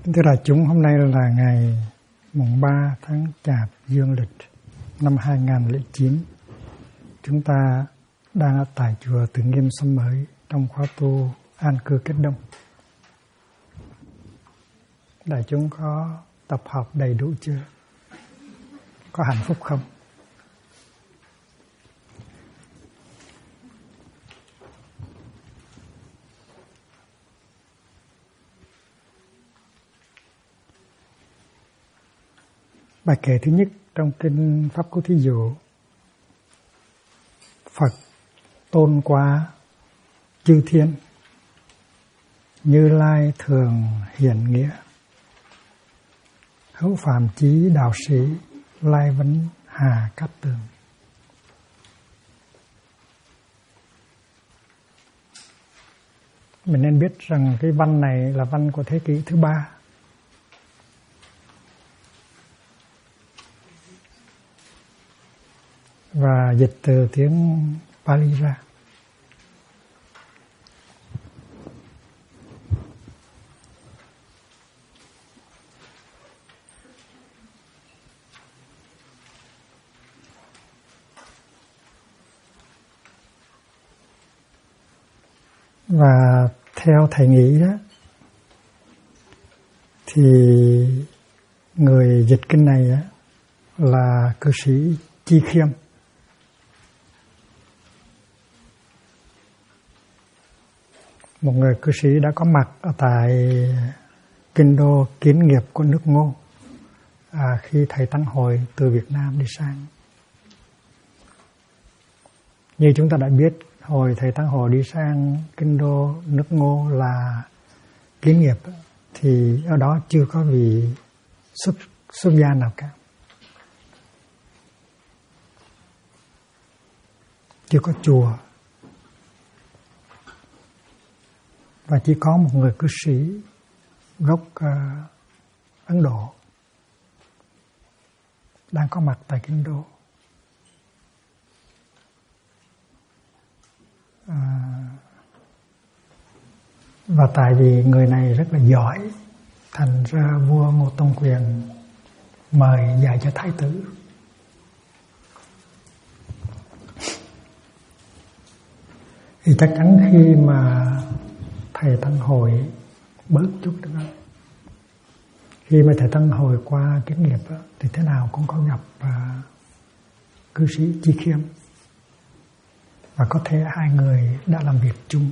Kính thưa đại chúng, hôm nay là ngày mùng 3 tháng Chạp dương lịch năm 2009. Chúng ta đang ở tại chùa Từ Nghiêm Sâm Mới trong khóa tu An Cư Kết Đông. Đại chúng có tập học đầy đủ chưa? Có hạnh phúc không? Bài kệ thứ nhất trong kinh Pháp Cú Thí Dụ: Phật tôn quá chư thiên, Như Lai thường hiển nghĩa, hữu phàm chí đạo sĩ, lai vấn hà cát tường. Mình nên biết rằng cái văn này là văn của thế kỷ thứ 3. Và dịch từ tiếng Pali ra. Và theo thầy nghĩ đó, thì người dịch kinh này đó là cư sĩ Chi Khiêm. Một người cư sĩ đã có mặt ở tại kinh đô Kiến Nghiệp của nước Ngô khi thầy Tăng Hội từ Việt Nam đi sang. Như chúng ta đã biết, hồi thầy Tăng Hội đi sang kinh đô nước Ngô là Kiến Nghiệp, thì ở đó chưa có vị xuất gia nào cả, chưa có chùa, và chỉ có một người cư sĩ gốc Ấn Độ đang có mặt tại kinh đô. Và tại vì người này rất là giỏi, thành ra vua Ngô Tông Quyền mời dạy cho thái tử. Thì chắc chắn khi mà thầy Tăng Hội bớt chút nữa, khi mà thầy Tăng Hội qua Kiến Nghiệp thì thế nào cũng có gặp cư sĩ Chi Khiêm, và có thể hai người đã làm việc chung.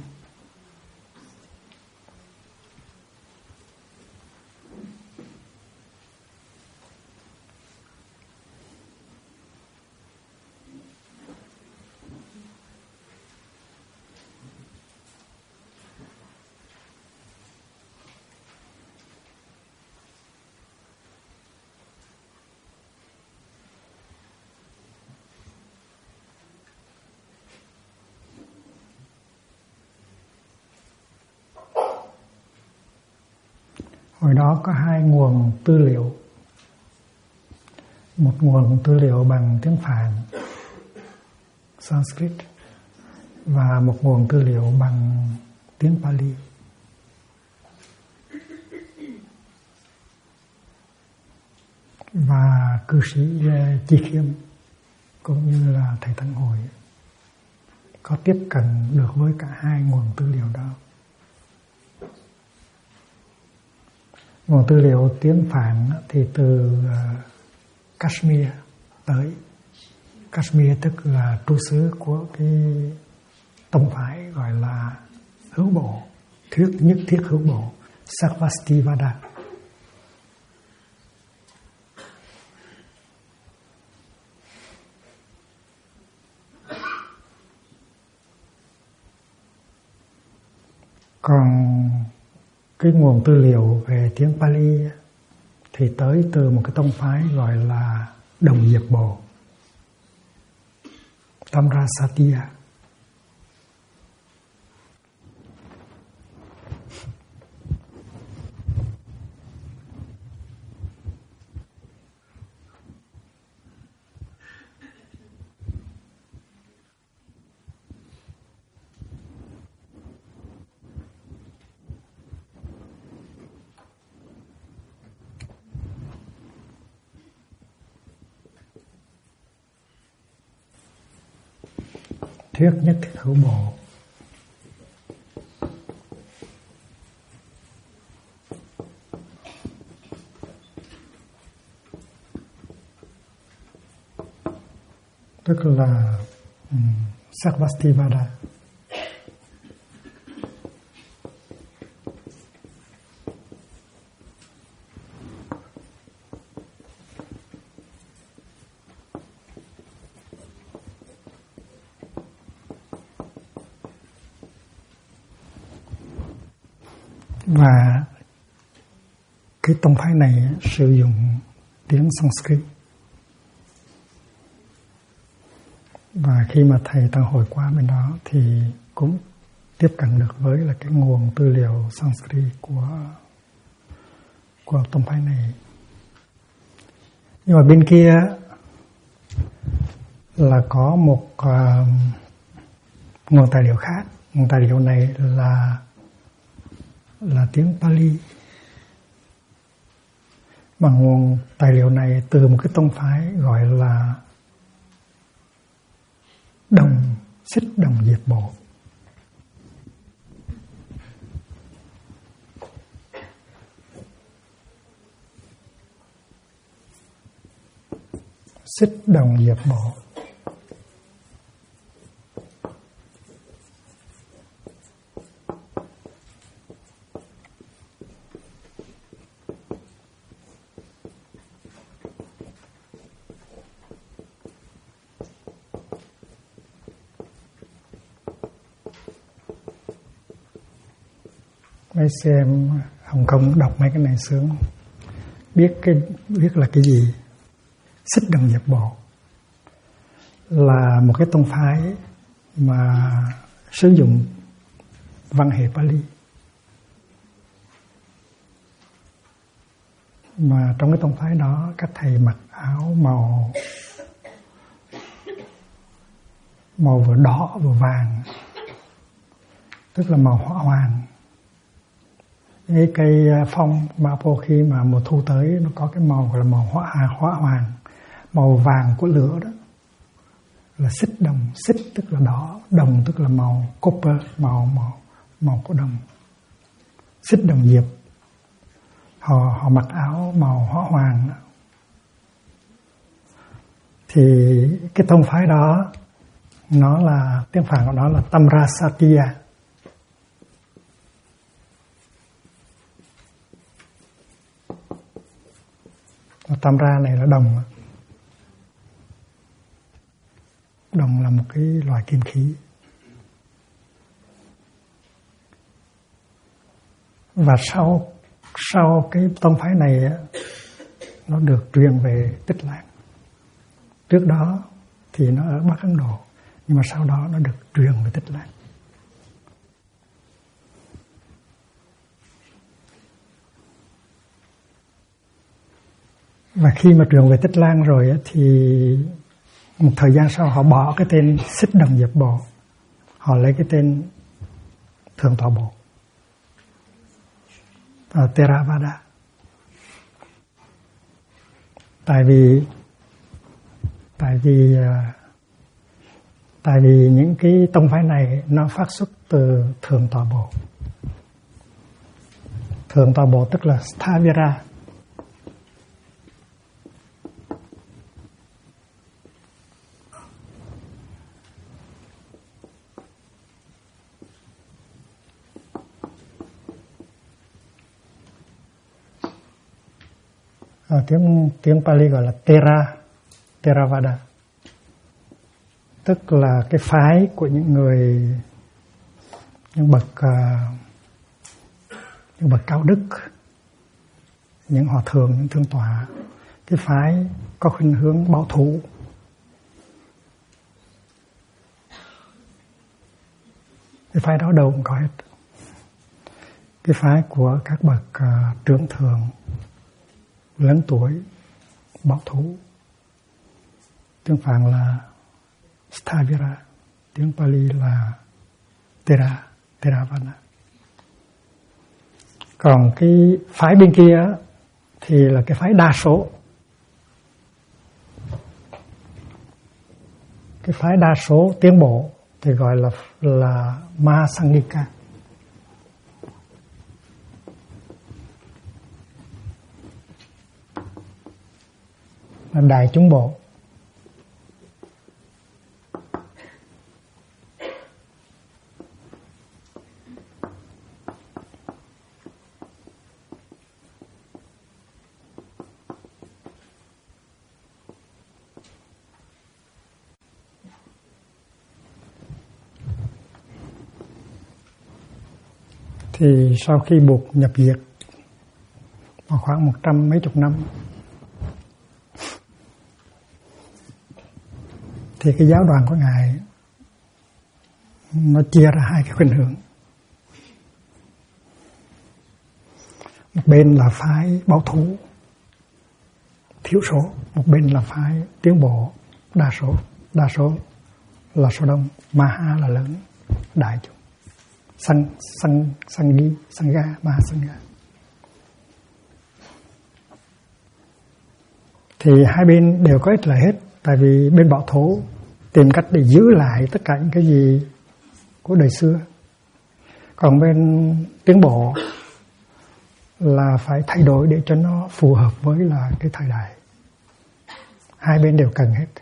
Hồi đó có hai nguồn tư liệu. Một nguồn tư liệu bằng tiếng Phạn, Sanskrit, và một nguồn tư liệu bằng tiếng Pali. Và cư sĩ Chi Khiêm cũng như là thầy Tăng Hội có tiếp cận được với cả hai nguồn tư liệu đó. Nguồn tư liệu tiếng Phạn thì từ Kashmir tới. Kashmir tức là trú xứ của cái tông phái gọi là hữu bộ, nhất thiết hữu bộ, Sarvastivada. Còn cái nguồn tư liệu về tiếng Pali thì tới từ một cái tông phái gọi là Đồng Diệt Bộ, Tamrasatiya. thuyết nhất thiết hữu bộ. Tức là Sarvastivada. Và cái tông phái này sử dụng tiếng Sanskrit. Và khi mà thầy Tăng Hội qua bên đó thì cũng tiếp cận được với là cái nguồn tư liệu Sanskrit của tông phái này. Nhưng mà bên kia là có một nguồn tài liệu khác. Nguồn tài liệu này là tiếng Pali. Mà nguồn tài liệu này từ một cái tông phái gọi là Xích Đồng Diệp Bộ. Xích Đồng Diệp Bộ. Mấy xem Hồng Kông đọc mấy cái này sướng, biết là cái gì. Xích Đồng Diệp Bộ là một cái tông phái mà sử dụng văn hệ Pali. Mà trong cái tông phái đó các thầy mặc áo màu vừa đỏ vừa vàng, tức là màu hỏa hoàng. Cái cây phong mapo khi mà mùa thu tới nó có cái màu gọi là màu hỏa hoàng, màu vàng của lửa đó là xích đồng. Xích tức là đỏ, đồng tức là màu copper, màu của đồng. Xích Đồng Diệp, họ mặc áo màu hỏa hoàng đó. Thì cái tông phái đó nó là tiếng Phạn của nó là Tamrasatiya. Tamra này là đồng. Đồng là một cái loại kim khí. Và sau cái tông phái này nó được truyền về Tích Lan. Trước đó thì nó ở Bắc Ấn Độ, nhưng mà sau đó nó được truyền về Tích Lan. Và khi mà truyền về Tích Lan rồi thì một thời gian sau họ bỏ cái tên Xích Đồng Diệp Bộ, họ lấy cái tên Thượng Tọa Bộ, Theravada. Tại vì những cái tông phái này nó phát xuất từ Thượng Tọa Bộ. Thượng Tọa Bộ tức là Sthavira. Tiếng Pali gọi là Theravada, tức là cái phái của những bậc cao đức, những hòa thượng, những thượng tọa. Cái phái có khuynh hướng bảo thủ. Cái phái đó đâu cũng có hết. Cái phái của các bậc trưởng thượng, lớn tuổi, bảo thủ. Tiếng Phạn là Sthavira, tiếng Pali là Theravada. Còn cái phái bên kia thì là cái phái đa số. Cái phái đa số tiến bộ thì gọi là Mahasangika. Là đại chúng bộ. Thì sau khi buộc nhập diệt vào khoảng 100 mấy chục năm, thì cái giáo đoàn của Ngài nó chia ra hai cái khuynh hướng. Một bên là phái bảo thủ thiểu số, một bên là phái tiến bộ đa số. Đa số là số đông, Maha là lớn, đại chúng. Sangha, Mahasangha. Thì hai bên đều có ích lợi hết. Tại vì bên bảo thủ tìm cách để giữ lại tất cả những cái gì của đời xưa. Còn bên tiến bộ là phải thay đổi để cho nó phù hợp với là cái thời đại. Hai bên đều cần hết.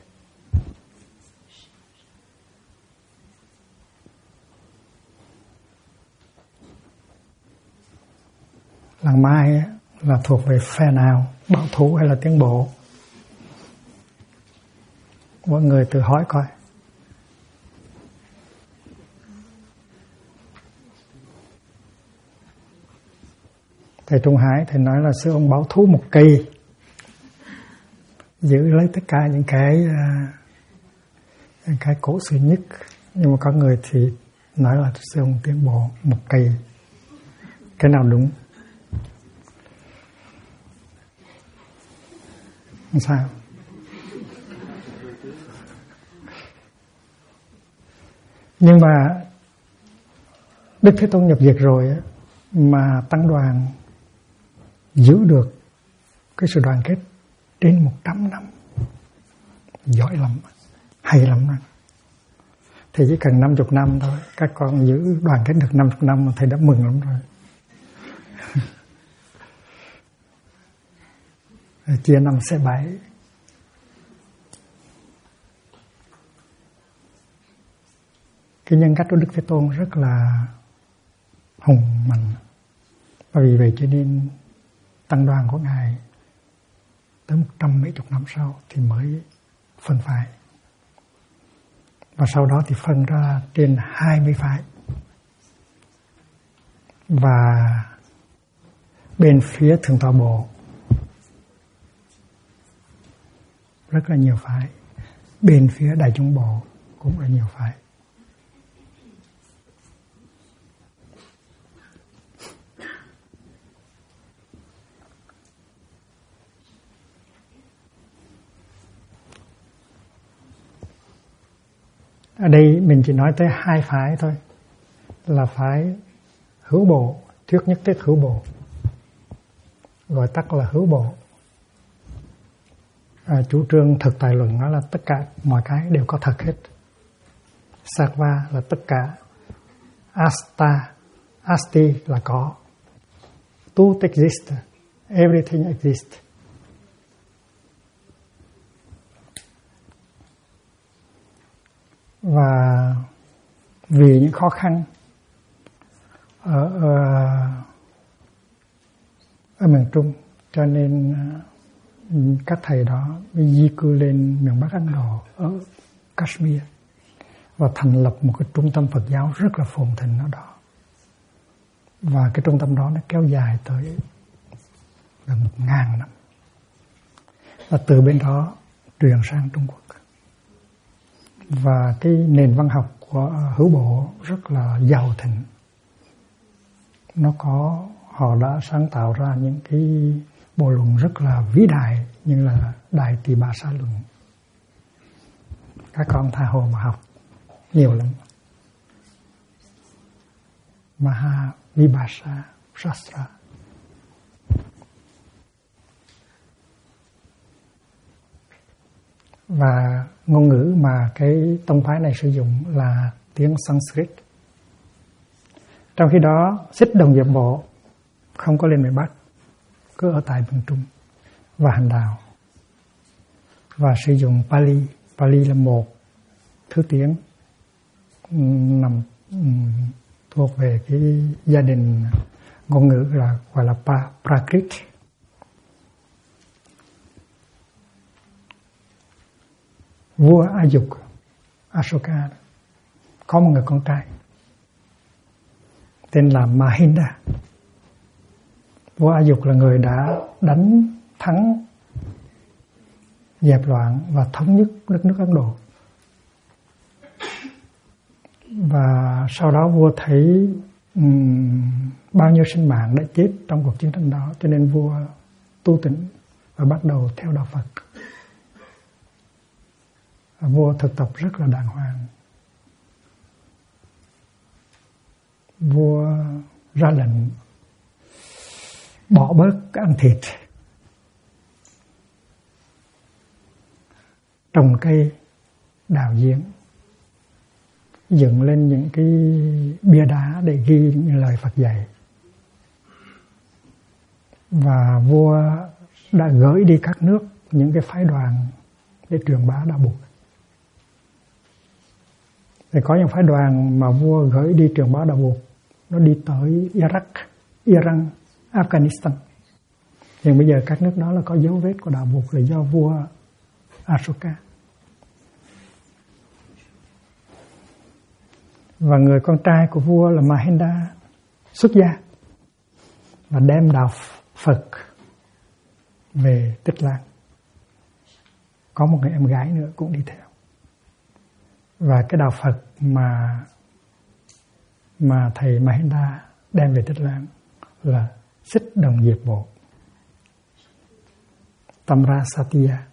Làng Mai là thuộc về phe nào, bảo thủ hay là tiến bộ? Mọi người tự hỏi coi. Thầy Trung Hải thầy nói là sư ông bảo thủ một cây, giữ lấy tất cả những cái cổ xưa nhất. Nhưng mà có người thì nói là sư ông tiến bộ một cây. Cái nào đúng? Sao? Nhưng mà Đức Thế Tôn nhập diệt rồi mà tăng đoàn giữ được cái sự đoàn kết trên 100 năm, giỏi lắm, hay lắm. Thì chỉ cần 50 năm thôi, các con giữ đoàn kết được 50 năm mà thầy đã mừng lắm rồi. Chia 5 xe 7. Cái nhân cách của Đức Thế Tôn rất là hùng mạnh. Và vì vậy cho nên tăng đoàn của Ngài tới 100 mấy chục năm sau thì mới phân phái. Và sau đó thì phân ra trên 20 phái. Và bên phía Thượng Tọa Bộ rất là nhiều phái. Bên phía Đại chúng Bộ cũng là nhiều phái. Ở đây mình chỉ nói tới hai phái thôi, là phái hữu bộ, thuyết nhất thiết hữu bộ, gọi tắt là hữu bộ. Chủ trương thực tại luận nói là tất cả mọi cái đều có thật hết. Sarva là tất cả, asti là có, tout existe, everything exists. Và vì những khó khăn ở miền Trung cho nên các thầy đó di cư lên miền Bắc Ấn Độ ở Kashmir và thành lập một cái trung tâm Phật giáo rất là phồn thịnh ở đó. Và cái trung tâm đó nó kéo dài tới gần 1000 năm. Và từ bên đó truyền sang Trung Quốc. Và cái nền văn học của hữu bộ rất là giàu thịnh. Họ đã sáng tạo ra những cái bộ luận rất là vĩ đại, như là Đại Tỳ Bà Sa luận. Các con tha hồ mà học nhiều lắm. Maha Vibhasa Shastra. Và ngôn ngữ mà cái tông phái này sử dụng là tiếng Sanskrit. Trong khi đó Xích Đồng Diệp Bộ không có lên miền Bắc, cứ ở tại miền Trung và hành đạo, và sử dụng Pali. Pali là một thứ tiếng nằm thuộc về cái gia đình ngôn ngữ là gọi là Prakrit. Vua A Dục, Ashoka, có một người con trai tên là Mahinda. Vua A Dục là người đã đánh thắng, dẹp loạn và thống nhất đất nước Ấn Độ. Và sau đó vua thấy bao nhiêu sinh mạng đã chết trong cuộc chiến tranh đó, cho nên vua tu tỉnh và bắt đầu theo đạo Phật. Và vua thực tập rất là đàng hoàng. Vua ra lệnh bỏ bớt ăn thịt, trồng cây, đào giếng, dựng lên những cái bia đá để ghi những lời Phật dạy. Và vua đã gửi đi các nước những cái phái đoàn để truyền bá đạo Bụt. Thì có những phái đoàn mà vua gửi đi truyền bá đạo Bụt, nó đi tới Iraq, Iran, Afghanistan. Nhưng bây giờ các nước đó là có dấu vết của đạo Bụt là do vua Ashoka. Và người con trai của vua là Mahinda xuất gia và đem đạo Phật về Tích Lan. Có một người em gái nữa cũng đi theo. Và cái đạo Phật mà thầy Mahinda đem về Tích Lan là Xích Đồng Diệp Bộ, Tamra Satya.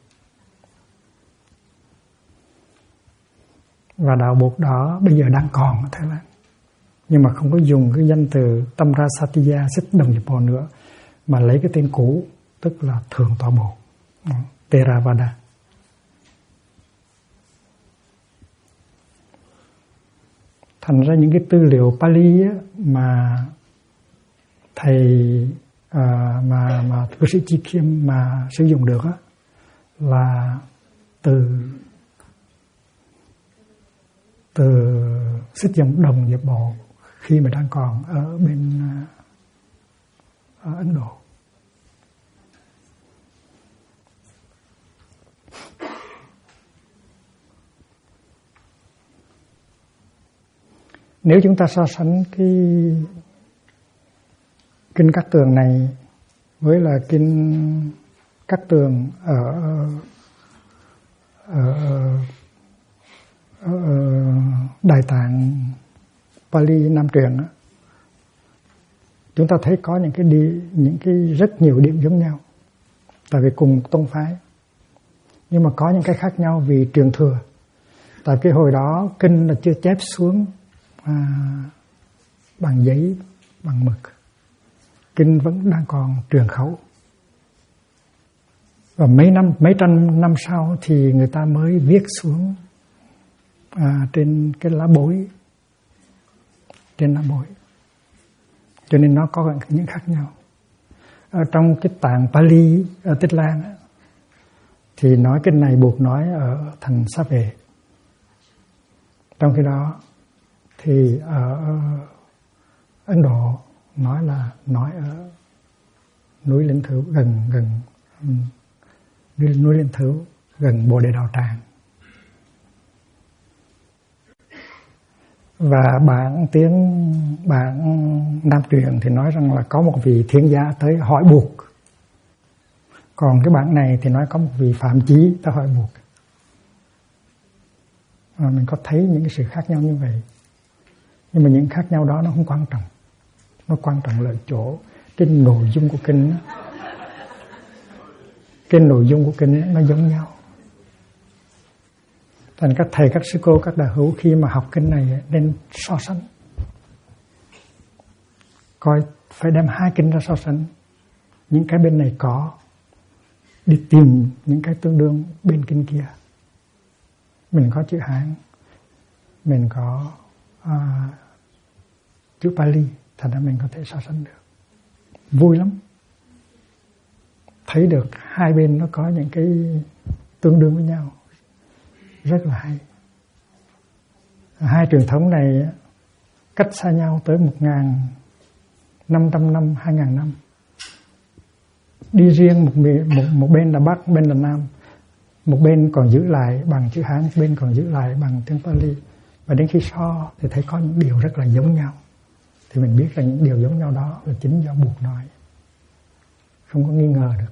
Và đạo Bụt đó bây giờ đang còn ở Thái Lan, nhưng mà không có dùng cái danh từ Tamra Satya Xích Đồng Diệp Bộ nữa, mà lấy cái tên cũ, tức là Thượng Tọa Bộ, Theravada. Thành ra những cái tư liệu Pali á, mà thầy mà cư sĩ Chi Khiêm mà sử dụng được á, là từ Xích Đồng Diệp Bộ khi mà đang còn ở bên ở Ấn Độ. Nếu chúng ta so sánh cái kinh Cát Tường này với là kinh Cát Tường ở Đại Tạng Pali Nam truyền đó, chúng ta thấy có những cái rất nhiều điểm giống nhau, tại vì cùng tôn phái, nhưng mà có những cái khác nhau vì truyền thừa. Tại cái hồi đó kinh là chưa chép xuống bằng giấy, bằng mực, kinh vẫn đang còn truyền khẩu. Và mấy trăm năm sau thì người ta mới viết xuống trên cái lá bối, trên lá bối. Cho nên nó có những khác nhau. Ở trong cái tạng Pali ở Tích Lan thì nói cái này Bụt nói ở thành Sa Vệ. Trong khi đó thì ở Ấn Độ nói ở núi Linh Thứu, gần núi Linh Thứu, gần Bồ Đề Đạo Tràng. Và bản Nam truyền thì nói rằng là có một vị thiên gia tới hỏi Bụt. Còn cái bản này thì nói có một vị phạm chí tới hỏi Bụt. Và mình có thấy những cái sự khác nhau như vậy. Nhưng mà những khác nhau đó nó không quan trọng. Nó quan trọng là chỗ cái nội dung của kinh. Cái nội dung của kinh nó giống nhau. Thành các thầy, các sư cô, các đạo hữu khi mà học kinh này nên so sánh. Coi phải đem hai kinh ra so sánh. Những cái bên này có, đi tìm những cái tương đương bên kinh kia. Mình có chữ Hán, mình có chữ Pali, thành ra mình có thể so sánh được. Vui lắm, thấy được hai bên nó có những cái tương đương với nhau, rất là hay. Hai truyền thống này cách xa nhau tới 1.500 năm, 2.000 năm. Đi riêng một bên là Bắc, bên là Nam. Một bên còn giữ lại bằng chữ Hán, bên còn giữ lại bằng tiếng Pali. Và đến khi so thì thấy có những điều rất là giống nhau. Thì mình biết rằng những điều giống nhau đó là chính do Buộc nói, không có nghi ngờ được.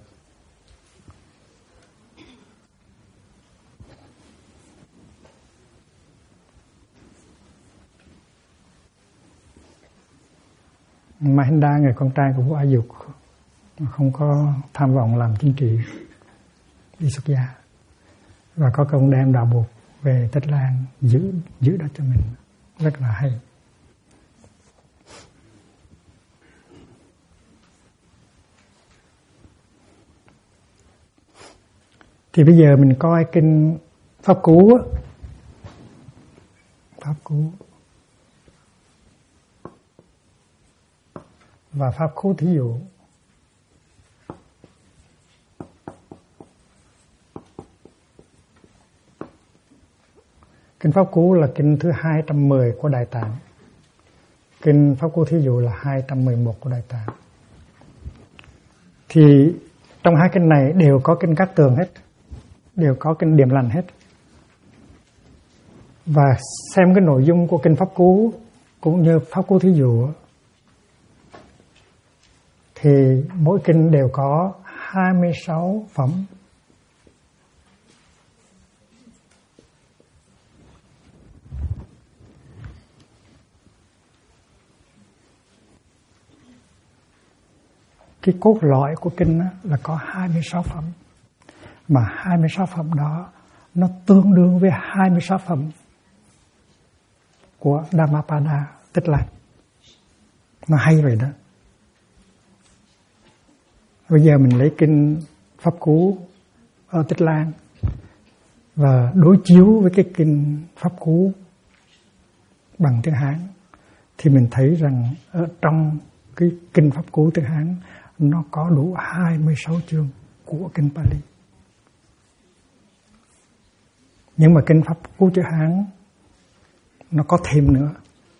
Mahinda, người con trai của vua A Dục, không có tham vọng làm chính trị, đi xuất gia, và có công đem đạo Buộc về Tích Lan giữ đất cho mình, rất là hay. Thì bây giờ mình coi kinh Pháp Cú. Pháp Cú và Pháp Cú thí dụ. Kinh Pháp Cú là kinh thứ 210 của Đại Tạng. Kinh Pháp Cú thí dụ là 211 của Đại Tạng. Thì trong hai kinh này đều có kinh Cát Tường hết, đều có kinh Điềm Lành hết. Và xem cái nội dung của kinh Pháp Cú cũng như Pháp Cú thí dụ thì mỗi kinh đều có 26 phẩm. Cái cốt lõi của kinh là có 26 phẩm. Mà 26 phẩm đó nó tương đương với 26 phẩm của Dhammapada Tích Lan. Nó hay vậy đó. Bây giờ mình lấy kinh Pháp Cú ở Tích Lan và đối chiếu với cái kinh Pháp Cú bằng tiếng Hán thì mình thấy rằng ở trong cái kinh Pháp Cú tiếng Hán nó có đủ 26 chương của kinh Pali. Nhưng mà kinh Pháp Cú chữ Hán nó có thêm nữa.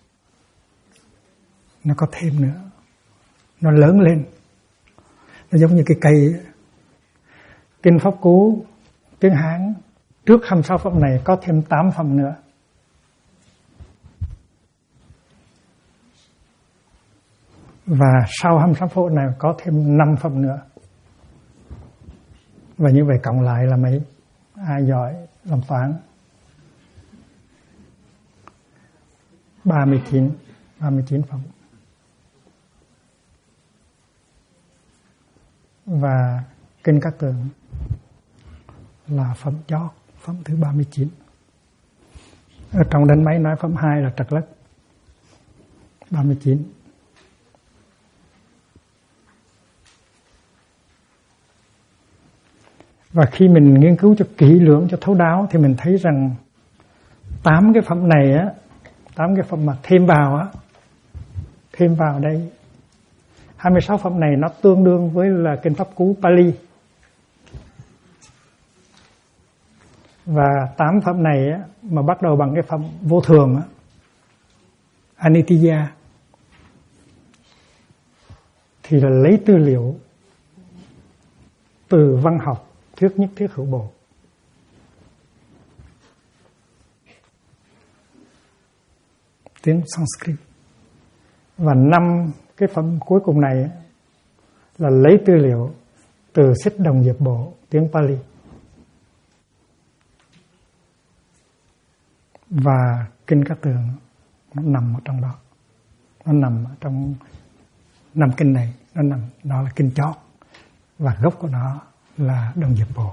Nó có thêm nữa. Nó lớn lên. Nó giống như cái cây. Kinh Pháp Cú tiếng Hán trước 26 phẩm này có thêm 8 phẩm nữa. Và sau 26 phẩm này có thêm 5 phẩm nữa. Và như vậy cộng lại là mấy? Ai giỏi làm toán? 39 phẩm. Và kinh Cát Tường là phẩm chót, phẩm thứ 39. Ở trong đánh máy nói phẩm 2 là trật lất. 39. Và khi mình nghiên cứu cho kỹ lưỡng, cho thấu đáo thì mình thấy rằng 8 cái phẩm này á, 8 cái phẩm mà thêm vào đây, 26 phẩm này nó tương đương với là kinh Pháp Cú Pali. Và 8 phẩm này á, mà bắt đầu bằng cái phẩm vô thường á, Anitya, thì là lấy tư liệu từ văn học thuyết nhất thiết hữu bộ. Tiếng Sanskrit. Và 5 cái phẩm cuối cùng này là lấy tư liệu từ Xích Đồng Diệp Bộ, tiếng Pali. Và kinh Cát Tường nó nằm ở trong đó. Nó nằm ở trong 5 kinh này, nó là kinh chót. Và gốc của nó là Đồng Diệp Bộ.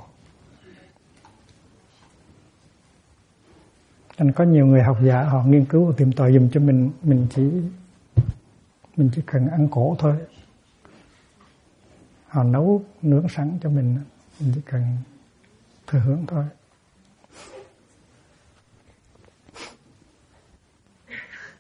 Nên có nhiều người học giả họ nghiên cứu và tìm tòi dùm cho mình chỉ cần ăn cổ thôi. Họ nấu nướng sẵn cho mình chỉ cần thừa hưởng thôi.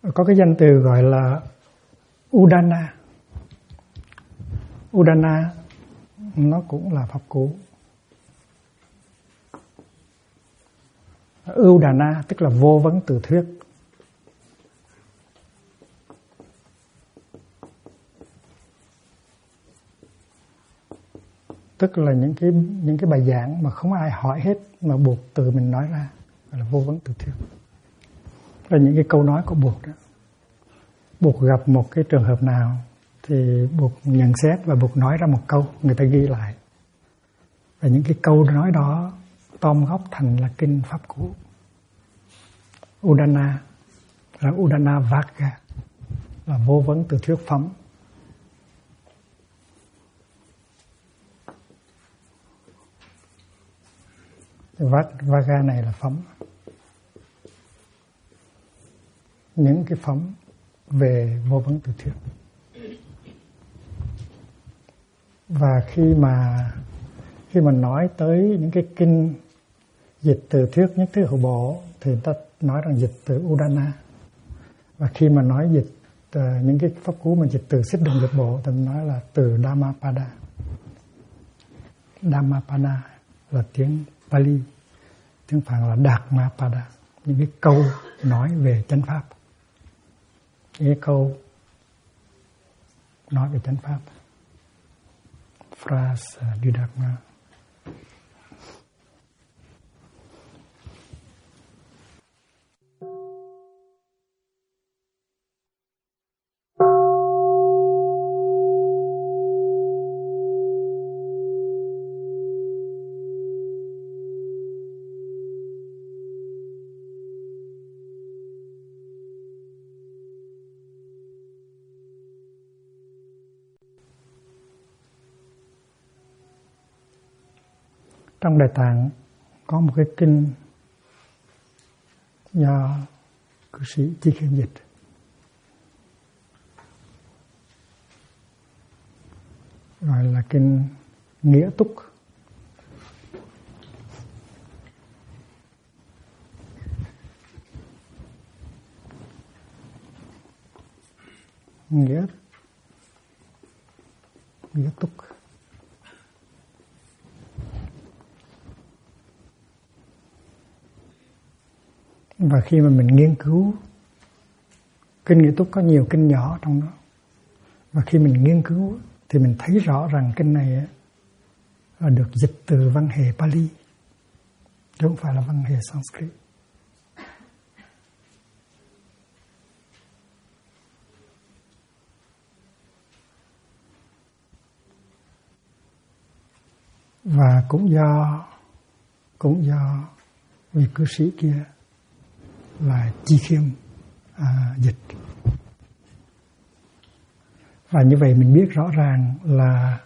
Có cái danh từ gọi là Udana. Udana nó cũng là pháp cú. Udana tức là vô vấn tự thuyết. Tức là những cái bài giảng mà không ai hỏi hết mà buộc tự mình nói ra, gọi là vô vấn tự thuyết. Là những cái câu nói của buộc đó. Buộc gặp một cái trường hợp nào thì buộc nhận xét và buộc nói ra một câu, người ta ghi lại. Và những cái câu nói đó tom góp thành là kinh pháp cú. Udana là Udana Vagga, là vô vấn tự thuyết phẩm. Vagga này là phẩm. Những cái phẩm về vô vấn tự thuyết. Và khi mà nói tới những cái kinh dịch từ thuyết nhất thiết hữu bộ thì người ta nói rằng dịch từ Udana. Và khi mà nói dịch những cái pháp cú mà dịch từ xích đồng dịch bộ thì nói là từ Dhammapada. Dhammapada là tiếng Pali, tiếng Phạn là Dhammapada, những cái câu nói về chánh pháp, những cái câu nói về chánh pháp, phrase du Dharma. Trong Đại Tạng có một cái kinh do cư sĩ Chi Khiêm dịch. Gọi là kinh Nghĩa Túc. Nghĩa Túc. Và khi mà mình nghiên cứu kinh Nghĩa Túc có nhiều kinh nhỏ trong đó. Và khi mình nghiên cứu thì mình thấy rõ rằng kinh này là được dịch từ văn hệ Pali, chứ không phải là văn hệ Sanskrit. Và cũng do vị cư sĩ kia là Chi Khiêm dịch. Và như vậy mình biết rõ ràng là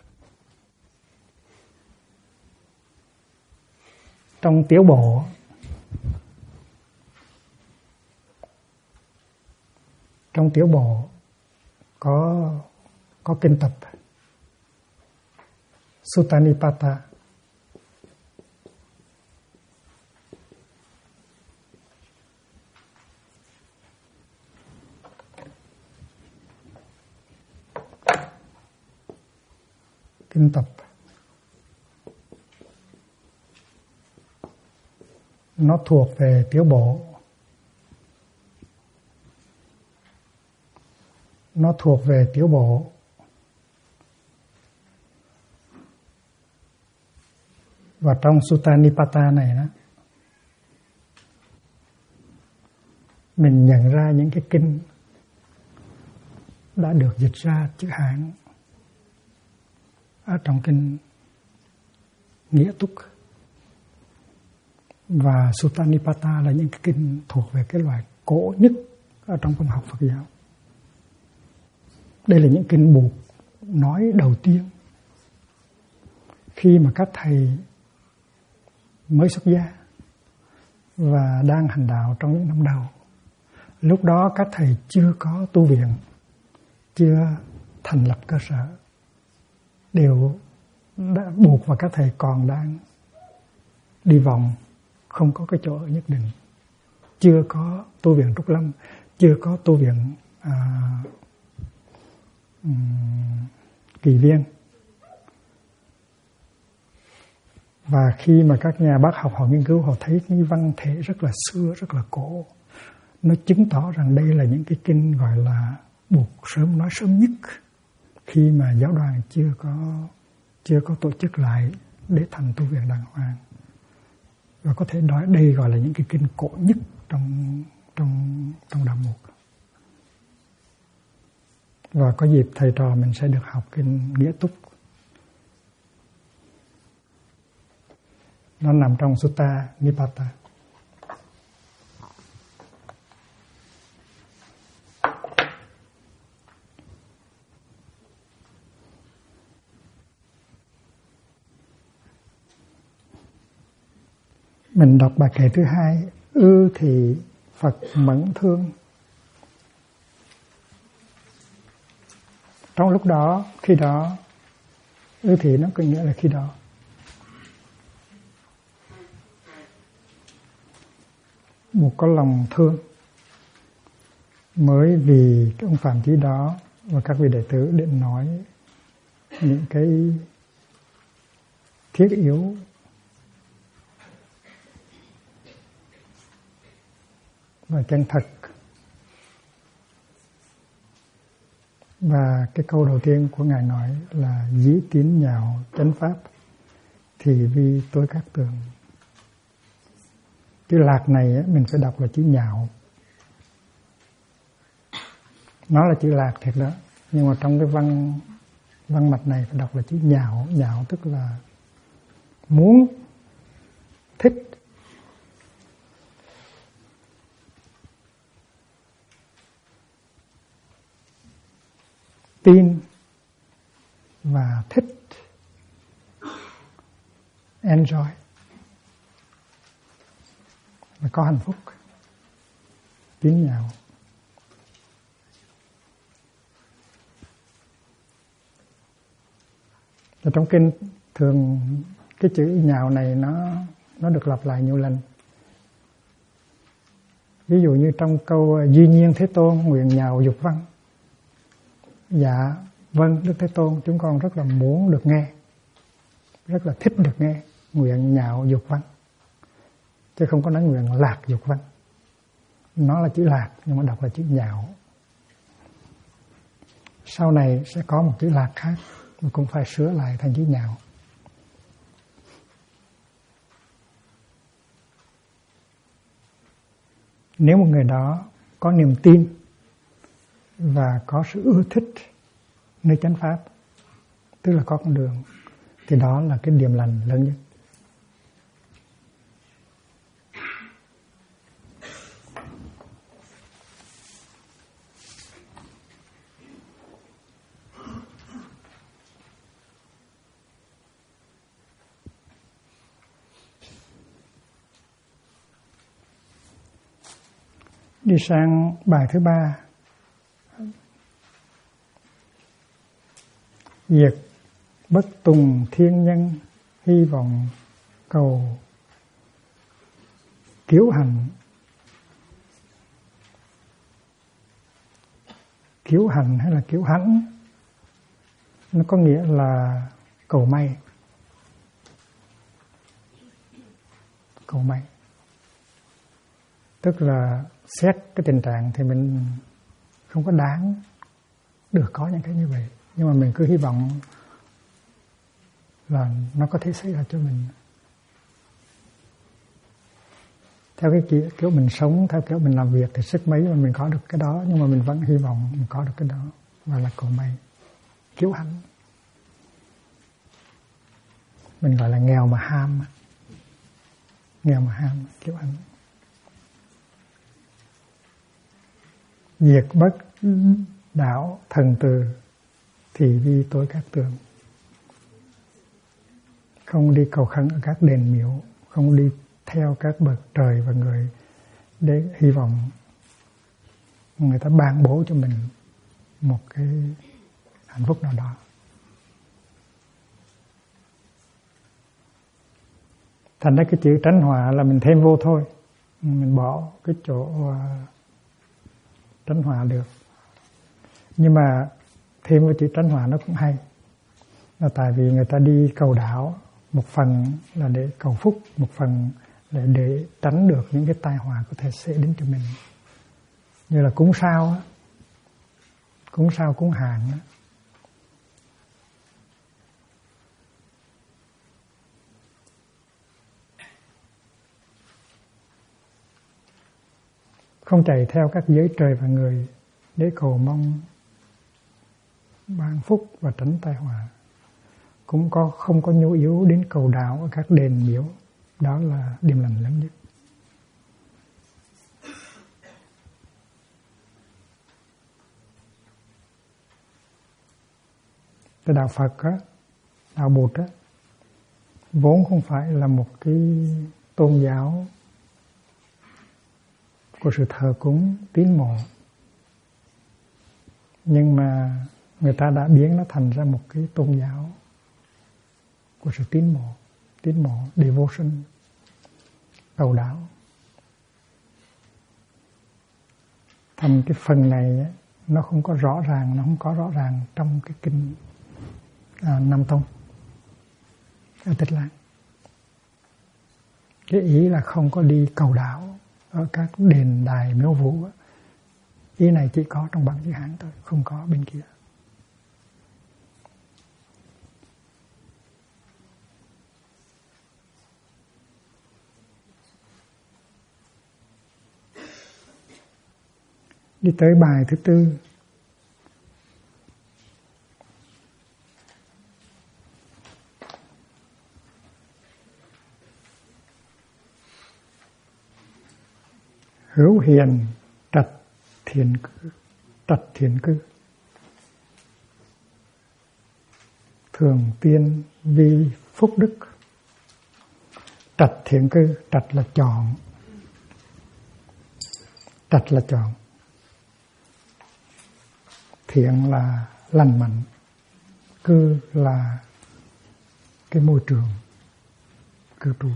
trong tiểu bộ có kinh tập Sutta Nipata. Kinh tập nó thuộc về tiểu bộ, và trong Sutta Nipata này đó mình nhận ra những cái kinh đã được dịch ra chữ Hán ở trong kinh Nghĩa Túc. Và Sutta Nipata là những cái kinh thuộc về cái loại cổ nhất ở trong văn học Phật giáo. Đây là những kinh buộc nói đầu tiên khi mà các thầy mới xuất gia và đang hành đạo trong những năm đầu. Lúc đó các thầy chưa có tu viện, chưa thành lập cơ sở, đều đã buộc và các thầy còn đang đi vòng, không có cái chỗ ở nhất định, chưa có tu viện Trúc Lâm, chưa có tu viện kỳ viên. Và khi mà các nhà bác học họ nghiên cứu, họ thấy cái văn thể rất là xưa, rất là cổ, nó chứng tỏ rằng đây là những cái kinh gọi là buộc sớm, nói sớm nhất khi mà giáo đoàn chưa có tổ chức lại để thành tu viện đàng hoàng. Và có thể nói đây gọi là những cái kinh cổ nhất trong đạo mục. Và có dịp thầy trò mình sẽ được học kinh Nghĩa Túc. Nó nằm trong Sutta Nipata. Mình đọc bài kệ thứ 2. Ư thì Phật mẫn thương. Trong lúc đó, khi đó, ư thì nó có nghĩa là khi đó. Một có lòng thương mới vì cái ông Phạm Chí đó và các vị đệ tử định nói những cái thiết yếu và chân thật. Và cái câu đầu tiên của Ngài nói là dĩ tín nhạo chánh pháp thì vi tối các tường. Chữ lạc này mình phải đọc là chữ nhạo. Nó là chữ lạc thiệt đó, nhưng mà trong cái văn mạch này phải đọc là chữ nhạo. Nhạo tức là muốn, thích. Tin và thích. Enjoy. Và có hạnh phúc. Tín nhạo. Và trong kinh thường cái chữ nhạo này nó được lặp lại nhiều lần. Ví dụ như trong câu duy nhiên Thế Tôn nguyện nhạo dục văn. Dạ vâng Đức Thế Tôn, chúng con rất là muốn được nghe, rất là thích được nghe, nguyện nhạo dục văn, chứ không có nói nguyện lạc dục văn. Nó là chữ lạc nhưng mà đọc là chữ nhạo. Sau này sẽ có một chữ lạc khác mà cũng phải sửa lại thành chữ nhạo. Nếu một người đó có niềm tin và có sự ưa thích nơi chánh pháp, tức là có con đường, thì đó là cái điểm lành lớn nhất. Đi sang bài thứ 3. Việc bất tùng thiên nhân hy vọng cầu kiếu hành. Kiếu hành hay là kiếu hãnh, nó có nghĩa là cầu may. Cầu may tức là xét cái tình trạng thì mình không có đáng được có những cái như vậy, nhưng mà mình cứ hy vọng là nó có thể xảy ra cho mình. Theo cái kiểu mình sống, theo kiểu mình làm việc thì sức mấy mà mình có được cái đó, nhưng mà mình vẫn hy vọng mình có được cái đó, và là cầu may, kiếu hãnh. Mình gọi là nghèo mà ham. Nghèo mà ham, kiếu hãnh. Diệt bất đạo thần từ thì vi tối các tường. Không đi cầu khấn ở các đền miếu, không đi theo các bậc trời và người để hy vọng người ta ban bố cho mình một cái hạnh phúc nào đó. Thành ra cái chữ tránh họa là mình thêm vô thôi. Mình bỏ cái chỗ tránh họa được. Nhưng mà thêm cái chữ tránh họa nó cũng hay, là tại vì người ta đi cầu đạo, một phần là để cầu phúc, một phần là để tránh được những cái tai họa có thể sẽ đến cho mình, như là cúng sao á, cúng sao cúng hàng á. Không chạy theo các giới trời và người để cầu mong ban phúc và tránh tai họa, cũng không có nhu yếu đến cầu đạo ở các đền miếu. Đó là điềm lành lớn nhất. Cái đạo Phật á, đạo Bụt á, vốn không phải là một cái tôn giáo của sự thờ cúng tín mộ, nhưng mà người ta đã biến nó thành ra một cái tôn giáo của sự tín mộ, devotion, cầu đạo. Thành cái phần này nó không có rõ ràng trong cái kinh Nam Tông ở Tích Lan. Cái ý là không có đi cầu đạo ở các đền đài miếu vũ. Ý này chỉ có trong bản chữ Hán thôi, không có bên kia. Đi tới bài thứ tư. Hữu hiền trạch thiện cư, thường tiên vi phúc đức. Trạch thiện cư, trạch là chọn, thiện là lành mạnh, cư là cái môi trường cư trú.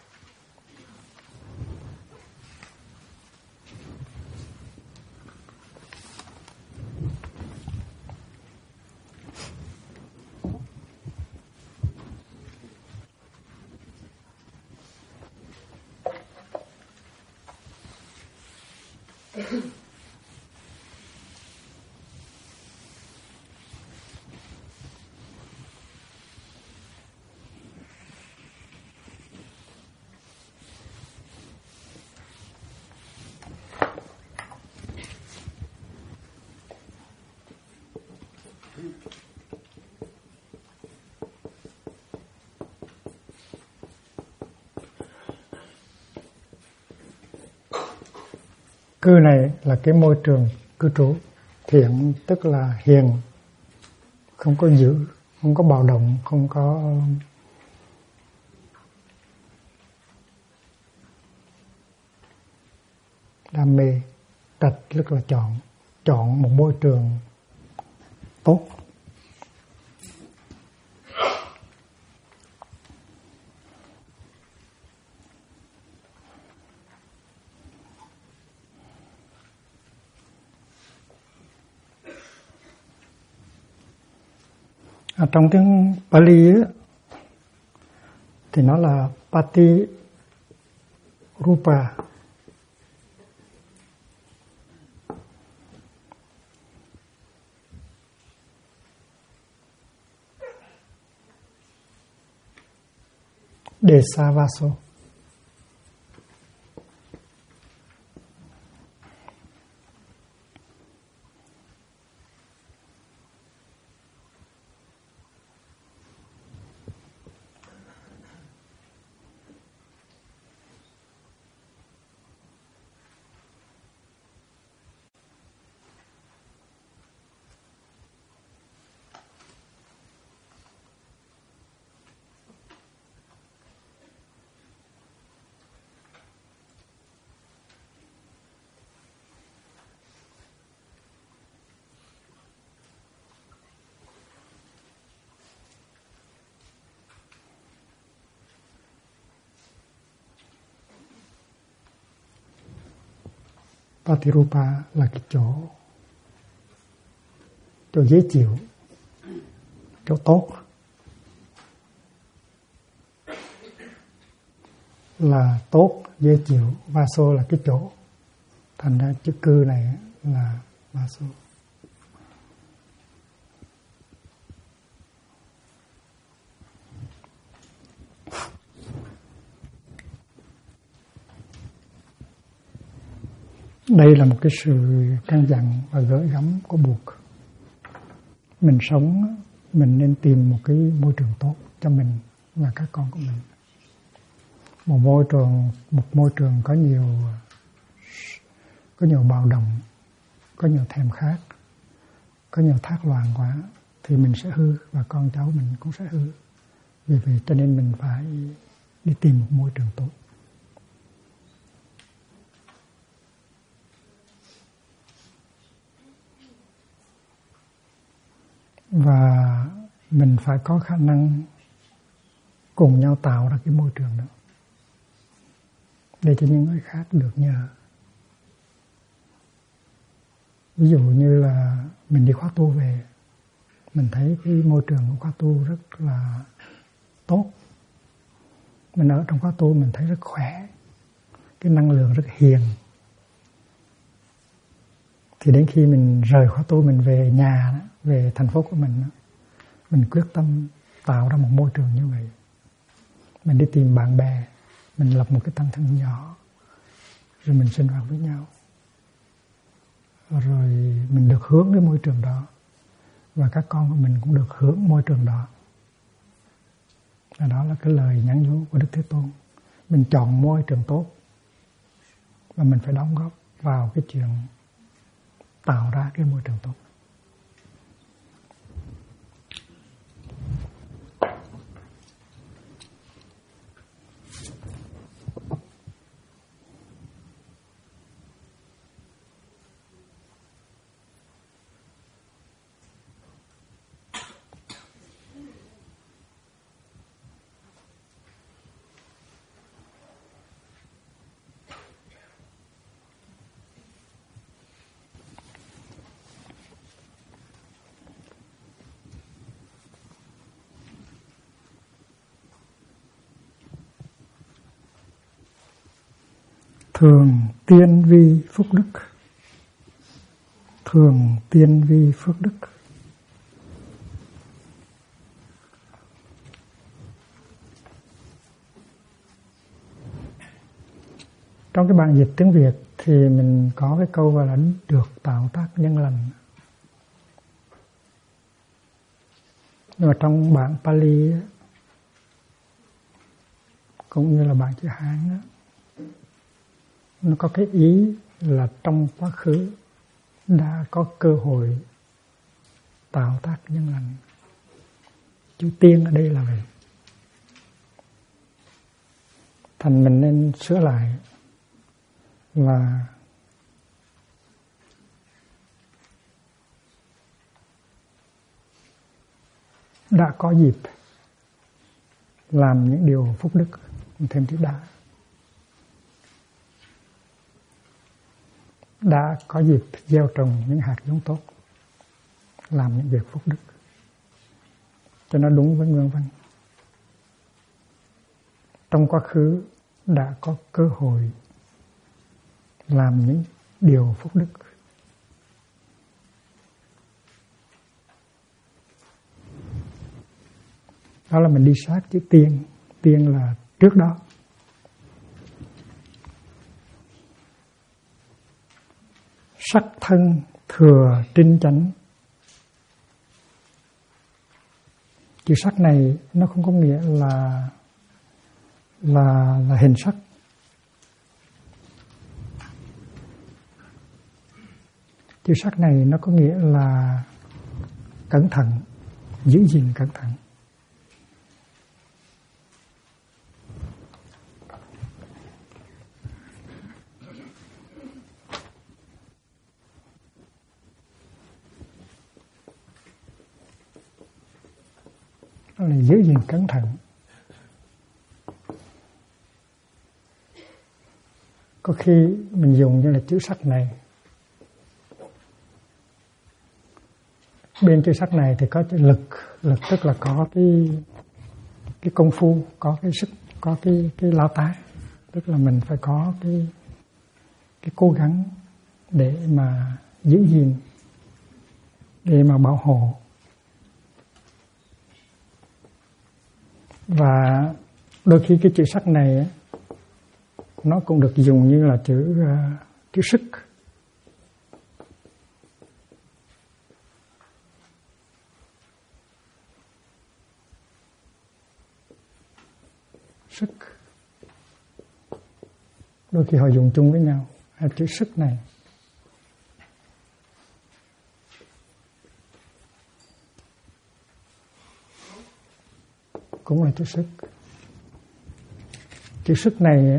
Cư này là cái môi trường cư trú. Thiện tức là hiền, không có dữ, không có bạo động, không có đam mê. Trạch tức là chọn một môi trường tốt. Trong tiếng Pali ấy, thì nó là Pati Rupa. Desavaso. Patirupa là cái chỗ dễ chịu, chỗ tốt, là tốt, dễ chịu. Vaso là cái chỗ, thành ra chữ cư này là vaso. Đây là một cái sự căn dặn và gợi gắm của Bụt. Mình sống, mình nên tìm một cái môi trường tốt cho mình và các con của mình. Một môi trường có nhiều bạo động, có nhiều thèm khát, có nhiều thác loạn quá thì mình sẽ hư và con cháu mình cũng sẽ hư. Vì vậy cho nên mình phải đi tìm một môi trường tốt. Và mình phải có khả năng cùng nhau tạo ra cái môi trường đó để cho những người khác được nhờ. Ví dụ như là mình đi khóa tu về, mình thấy cái môi trường của khóa tu rất là tốt. Mình ở trong khóa tu mình thấy rất khỏe, cái năng lượng rất hiền. Thì đến khi mình rời khóa tu, mình về nhà, về thành phố của mình quyết tâm tạo ra một môi trường như vậy. Mình đi tìm bạn bè, mình lập một cái tăng thân nhỏ, rồi mình sinh hoạt với nhau. Rồi mình được hướng cái môi trường đó, và các con của mình cũng được hướng môi trường đó. Và đó là cái lời nhắn nhủ của Đức Thế Tôn. Mình chọn môi trường tốt và mình phải đóng góp vào cái chuyện tạo ra cái môi trường tốt. Thường tiên vi phúc đức. Thường tiên vi phước đức. Trong cái bản dịch tiếng Việt thì mình có cái câu gọi là được tạo tác nhân lành. Nhưng mà trong bản Pali cũng như là bản chữ Hán, nó có cái ý là trong quá khứ đã có cơ hội tạo tác nhân lành. Chữ tiên ở đây là vậy. Thành mình nên sửa lại là đã có dịp làm những điều phúc đức, thêm chữ đã có dịp gieo trồng những hạt giống tốt, làm những việc phúc đức, cho nó đúng với nguyên văn. Trong quá khứ đã có cơ hội làm những điều phúc đức. Đó là mình đi sát chữ tiên. Tiên là trước đó. Sắc thân thừa trinh chánh. Chữ sắc này nó không có nghĩa là hình sắc. Chữ sắc này nó có nghĩa là cẩn thận, giữ gìn cẩn thận. Đó là giữ gìn cẩn thận. có khi mình dùng như là chữ sắc này, bên chữ sắc này thì có chữ lực, lực tức là có cái công phu, có cái sức, có cái lao tá, tức là mình phải có cái cố gắng để mà giữ gìn, để mà bảo hộ. Và đôi khi cái chữ sắc này nó cũng được dùng như là chữ sức. Sức. Đôi khi họ dùng chung với nhau, hai chữ sức này. Cũng là chữ sức. Chữ sức này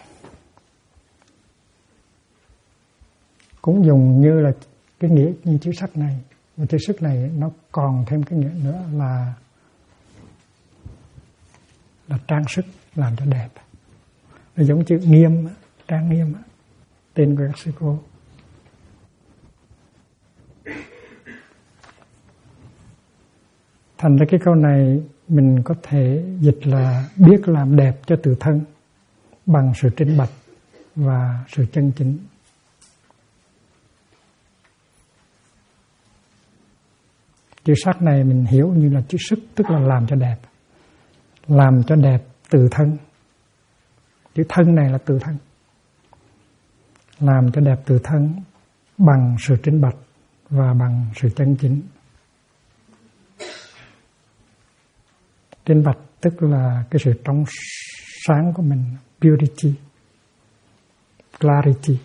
cũng dùng như là cái nghĩa như chữ sắc này. Và chữ sức này nó còn thêm cái nghĩa nữa là trang sức, làm cho đẹp. Nó giống chữ nghiêm, trang nghiêm, tên của các sư cô. Thành ra cái câu này mình có thể dịch là biết làm đẹp cho tự thân bằng sự trinh bạch và sự chân chính. Chữ sắc này mình hiểu như là chữ sức, tức là làm cho đẹp. Làm cho đẹp tự thân. Chữ thân này là tự thân. Làm cho đẹp tự thân bằng sự trinh bạch và bằng sự chân chính. Trinh bạch tức là cái sự trong sáng của mình, purity, clarity.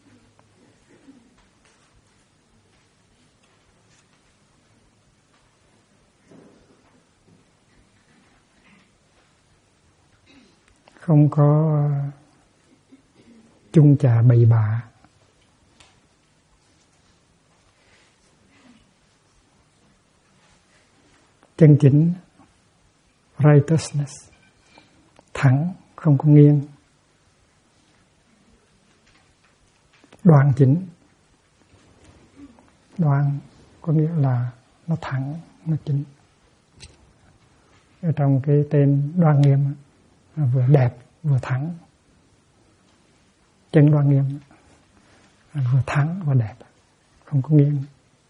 Không có chung chà bậy bạ. Chân chính, righteousness, thẳng, không có nghiêng. Đoan chính. Đoan có nghĩa là nó thẳng, nó chính. Ở trong cái tên Đoan Nghiêm, vừa đẹp vừa thẳng. Chân Đoan Nghiêm vừa thẳng vừa đẹp, không có nghiêng.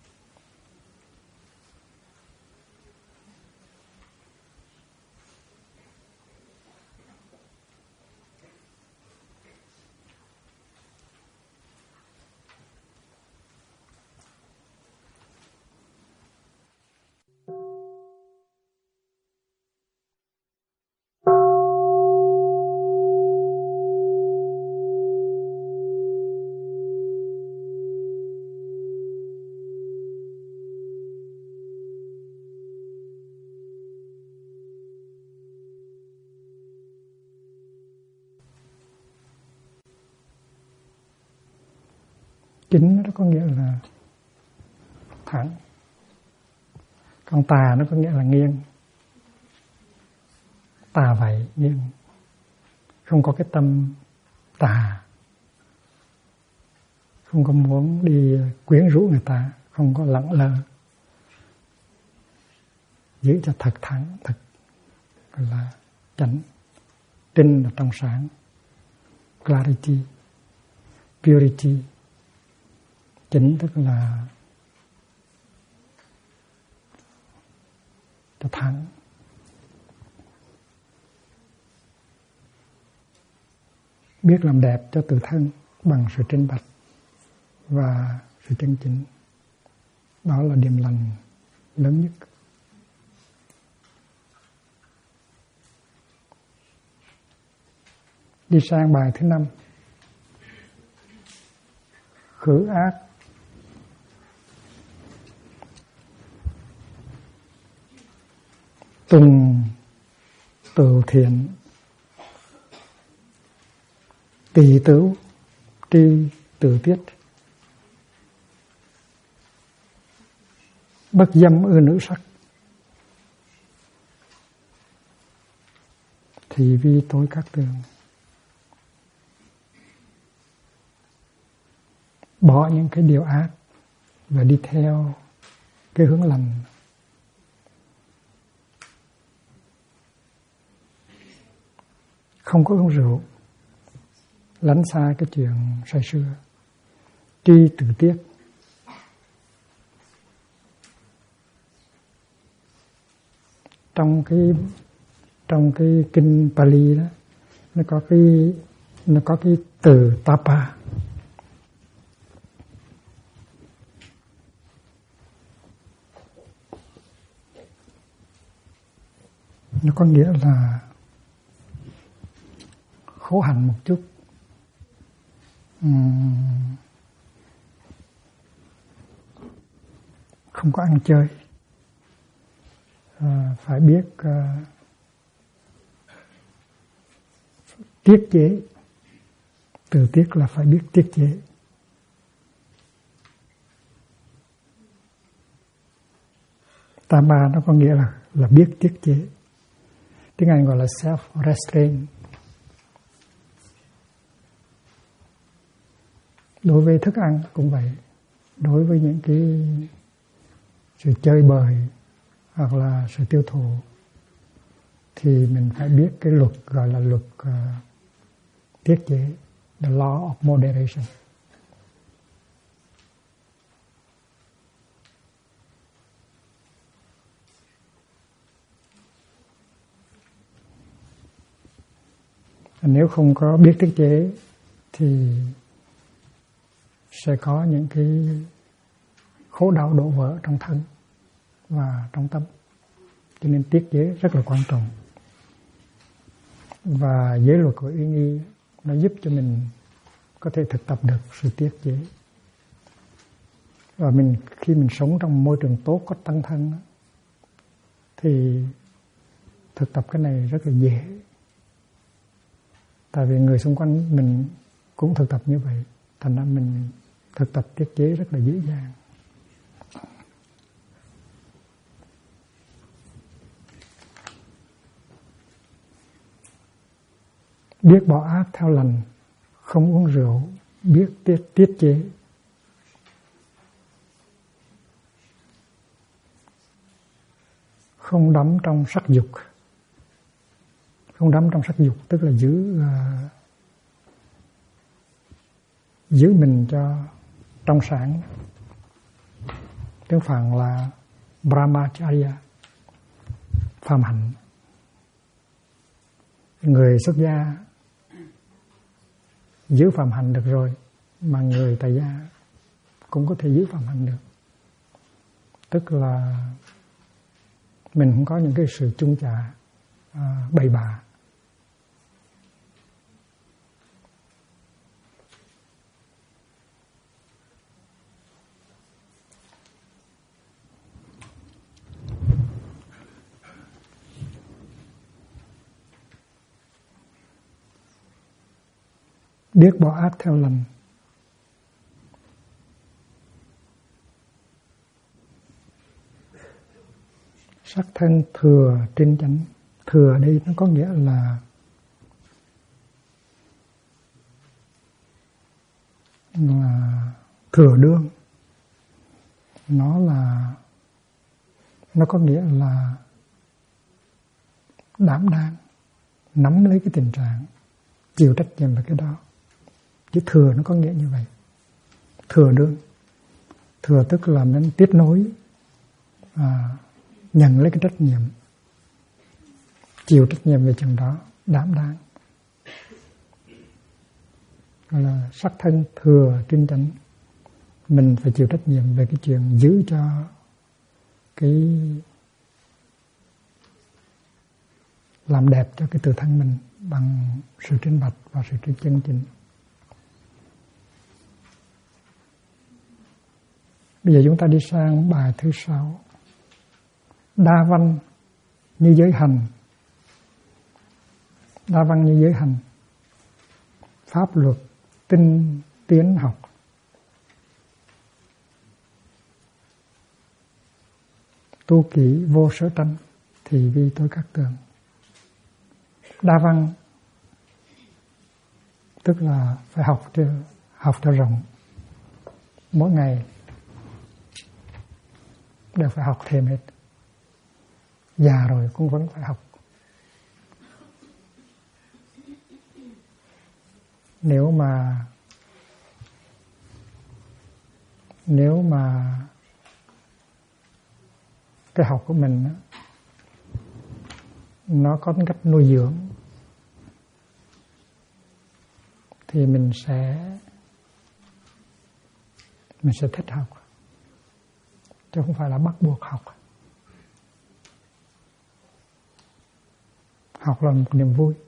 Chính nó có nghĩa là thẳng. Còn tà nó có nghĩa là nghiêng. Tà vậy, nghiêng. Không có cái tâm tà. Không có muốn đi quyến rũ người ta. Không có lẳng lơ. Giữ cho thật thẳng, thật là chánh. Tinh là trong sáng. Clarity, purity. Chính tức là cho thẳng. Biết làm đẹp cho tự thân bằng sự trinh bạch và sự chân chính. Đó là điểm lành lớn nhất. Đi sang bài thứ 5. Khử ác. Tùng từ thiện. Tỳ tửu tri từ tiết. Bất dâm ưa nữ sắc. Thì vi tối các tường. bỏ những cái điều ác và đi theo cái hướng lành. Không có uống rượu, lánh xa cái chuyện say sưa, tri tự tiết. Trong cái kinh Pali đó, nó có cái từ tapa. Nó có nghĩa là khổ hạnh một chút, không có ăn chơi, phải biết tiết chế. Từ tiết là phải biết tiết chế. Tama nó có nghĩa là biết tiết chế. Tiếng Anh gọi là self-restraint. Đối với thức ăn cũng vậy. Đối với những cái sự chơi bời hoặc là sự tiêu thụ thì mình phải biết cái luật gọi là luật tiết chế, the law of moderation. Nếu không có biết tiết chế thì sẽ có những cái khổ đau đổ vỡ trong thân và trong tâm. Cho nên tiết chế rất là quan trọng. Và giới luật của Uyên Y nó giúp cho mình có thể thực tập được sự tiết chế. Và khi mình sống trong môi trường tốt, có tăng thân thì thực tập cái này rất là dễ. Tại vì người xung quanh mình cũng thực tập như vậy, thành ra mình thực tập tiết chế rất là dễ dàng. Biết bỏ ác theo lành, không uống rượu, biết tiết chế. Không đắm trong sắc dục. Không đắm trong sắc dục tức là giữ mình cho trong sáng. Tiếng Phạn là brahmacharya, phàm hạnh. Người xuất gia giữ phàm hạnh được rồi, mà người tại gia cũng có thể giữ phàm hạnh được. Tức là mình không có những cái sự chung chạ bậy bạ. Biết bỏ ác theo lành. Sắc thân thừa trên chánh. Thừa ở đây nó có nghĩa là thừa đương. Nó có nghĩa là đảm đang, nắm lấy cái tình trạng, chịu trách nhiệm về cái đó. Chứ thừa nó có nghĩa như vậy. Thừa đương. Thừa tức là mình tiếp nối, nhận lấy cái trách nhiệm, chịu trách nhiệm về chuyện đó, đảm đang. Gọi là sắc thân thừa trinh chánh. Mình phải chịu trách nhiệm về cái chuyện giữ cho cái làm đẹp cho cái tự thân mình bằng sự minh bạch và sự chân chính. Bây giờ chúng ta đi sang bài thứ 6. Đa văn như giới hành. Đa văn như giới hành. Pháp luật tinh tiến học. Tu kỹ vô sở tranh, thì vi tôi các tường. Đa văn tức là phải học cho rộng. mỗi ngày đều phải học thêm hết. Già rồi cũng vẫn phải học. Nếu mà cái học của mình nó có cách nuôi dưỡng thì mình sẽ thích học, chứ không phải là bắt buộc học. Học là một niềm vui.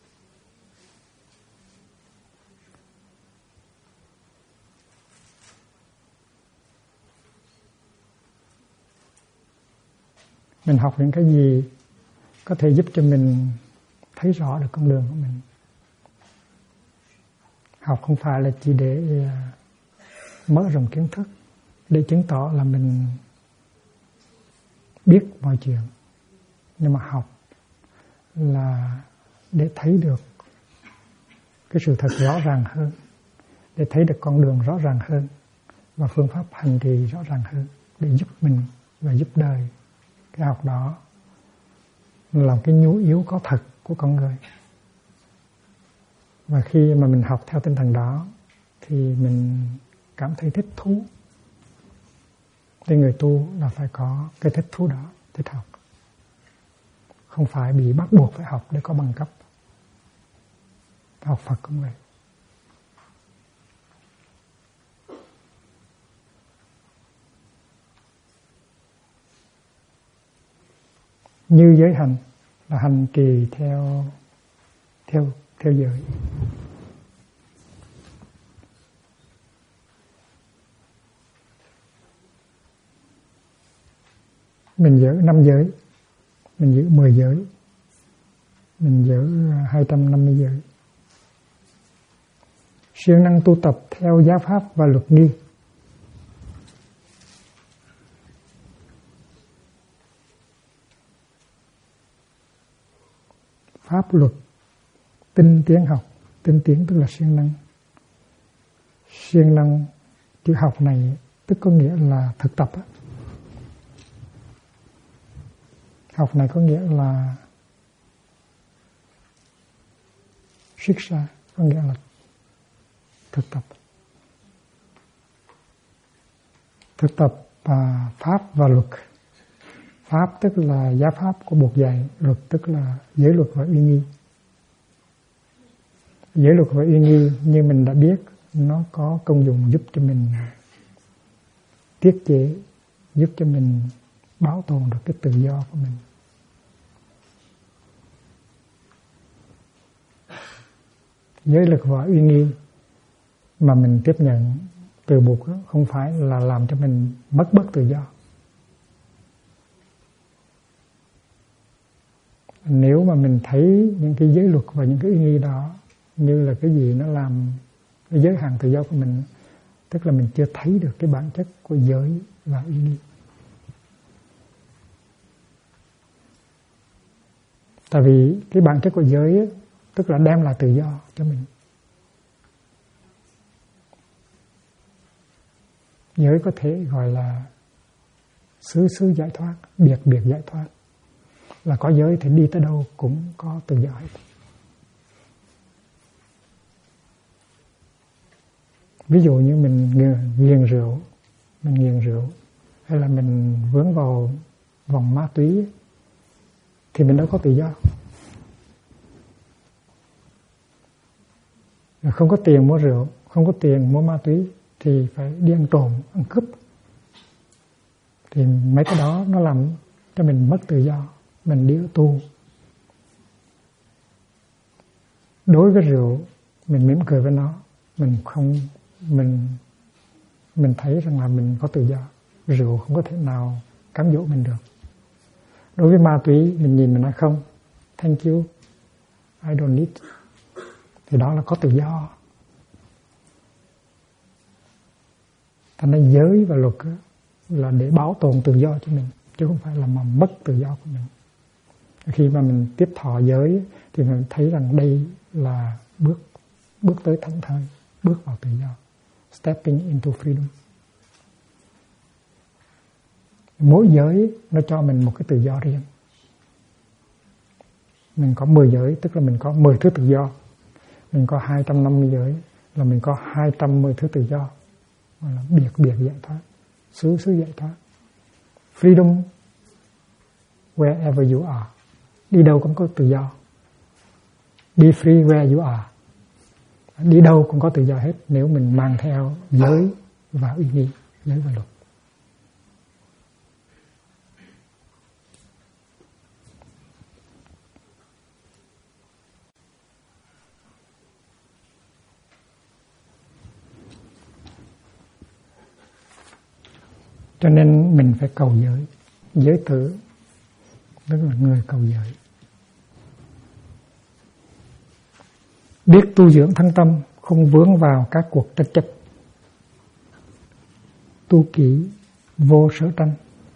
Mình học những cái gì có thể giúp cho mình thấy rõ được con đường của mình. Học không phải là chỉ để mở rộng kiến thức, để chứng tỏ là mình biết mọi chuyện. Nhưng mà học là để thấy được cái sự thật rõ ràng hơn, để thấy được con đường rõ ràng hơn và phương pháp hành trì rõ ràng hơn, để giúp mình và giúp đời. Cái học đó là cái nhu yếu có thật của con người. Và khi mà mình học theo tinh thần đó thì mình cảm thấy thích thú. Thì người tu là phải có cái thích thú đó, thích học. Không phải bị bắt buộc phải học để có bằng cấp. Học Phật cũng vậy. Như giới hành là hành trì theo giới. Mình giữ 5 giới, mình giữ 10 giới, mình giữ 250 giới. Siêng năng tu tập theo giáo pháp và luật nghi. Pháp luật tinh tiến học, tinh tiến tức là siêng năng. Siêng năng chữ học này tức có nghĩa là thực tập. Học này có nghĩa là Shiksha, có nghĩa là thực tập. Thực tập pháp và luật. Pháp tức là giáo pháp của Bụt dạy, luật tức là giới luật và uy nghi. Giới luật và uy nghi như mình đã biết, nó có công dụng giúp cho mình tiết chế, giúp cho mình bảo tồn được cái tự do của mình. Giới luật và uy nghi mà mình tiếp nhận từ Bụt không phải là làm cho mình mất bớt tự do. Nếu mà mình thấy những cái giới luật và những cái uy nghi đó như là cái gì nó làm cái giới hạn tự do của mình, tức là mình chưa thấy được cái bản chất của giới và uy nghi. Tại vì cái bản chất của giới ấy, tức là đem lại tự do cho mình. Giới có thể gọi là xứ giải thoát, biệt giải thoát. Là có giới thì đi tới đâu cũng có tự do hết. Ví dụ như mình nghiện rượu hay là mình vướng vào vòng ma túy thì mình đâu có tự do. Không có tiền mua rượu, không có tiền mua ma túy thì phải đi ăn trộm, ăn cướp. Thì mấy cái đó nó làm cho mình mất tự do. Mình đi tu. Đối với rượu, mình mỉm cười với nó, mình thấy rằng là mình có tự do. Rượu không có thể nào cám dỗ mình được. Đối với ma túy, mình nhìn mình nói không, thank you, I don't need. Thì đó là có tự do. Thành ra giới và luật là để bảo tồn tự do cho mình, chứ không phải là mà mất tự do của mình. Khi mà mình tiếp thọ giới thì mình thấy rằng đây là bước tới thảnh thơi, bước vào tự do, stepping into freedom. Mỗi giới nó cho mình một cái tự do riêng. Mình có 10 giới, tức là mình có 10 thứ tự do. Mình có 250 giới là mình có 210 thứ tự do. Gọi là biệt biệt giải thoát, xứ xứ giải thoát. Freedom wherever you are. Đi đâu cũng có tự do. Be free where you are. Đi đâu cũng có tự do hết nếu mình mang theo giới và uy nghi, giới và luật. Cho nên mình phải cầu giới. Giới tử tức là người cầu giới. Biết tu dưỡng thân tâm, không vướng vào các cuộc tranh chấp. Tu kỹ vô sở tranh.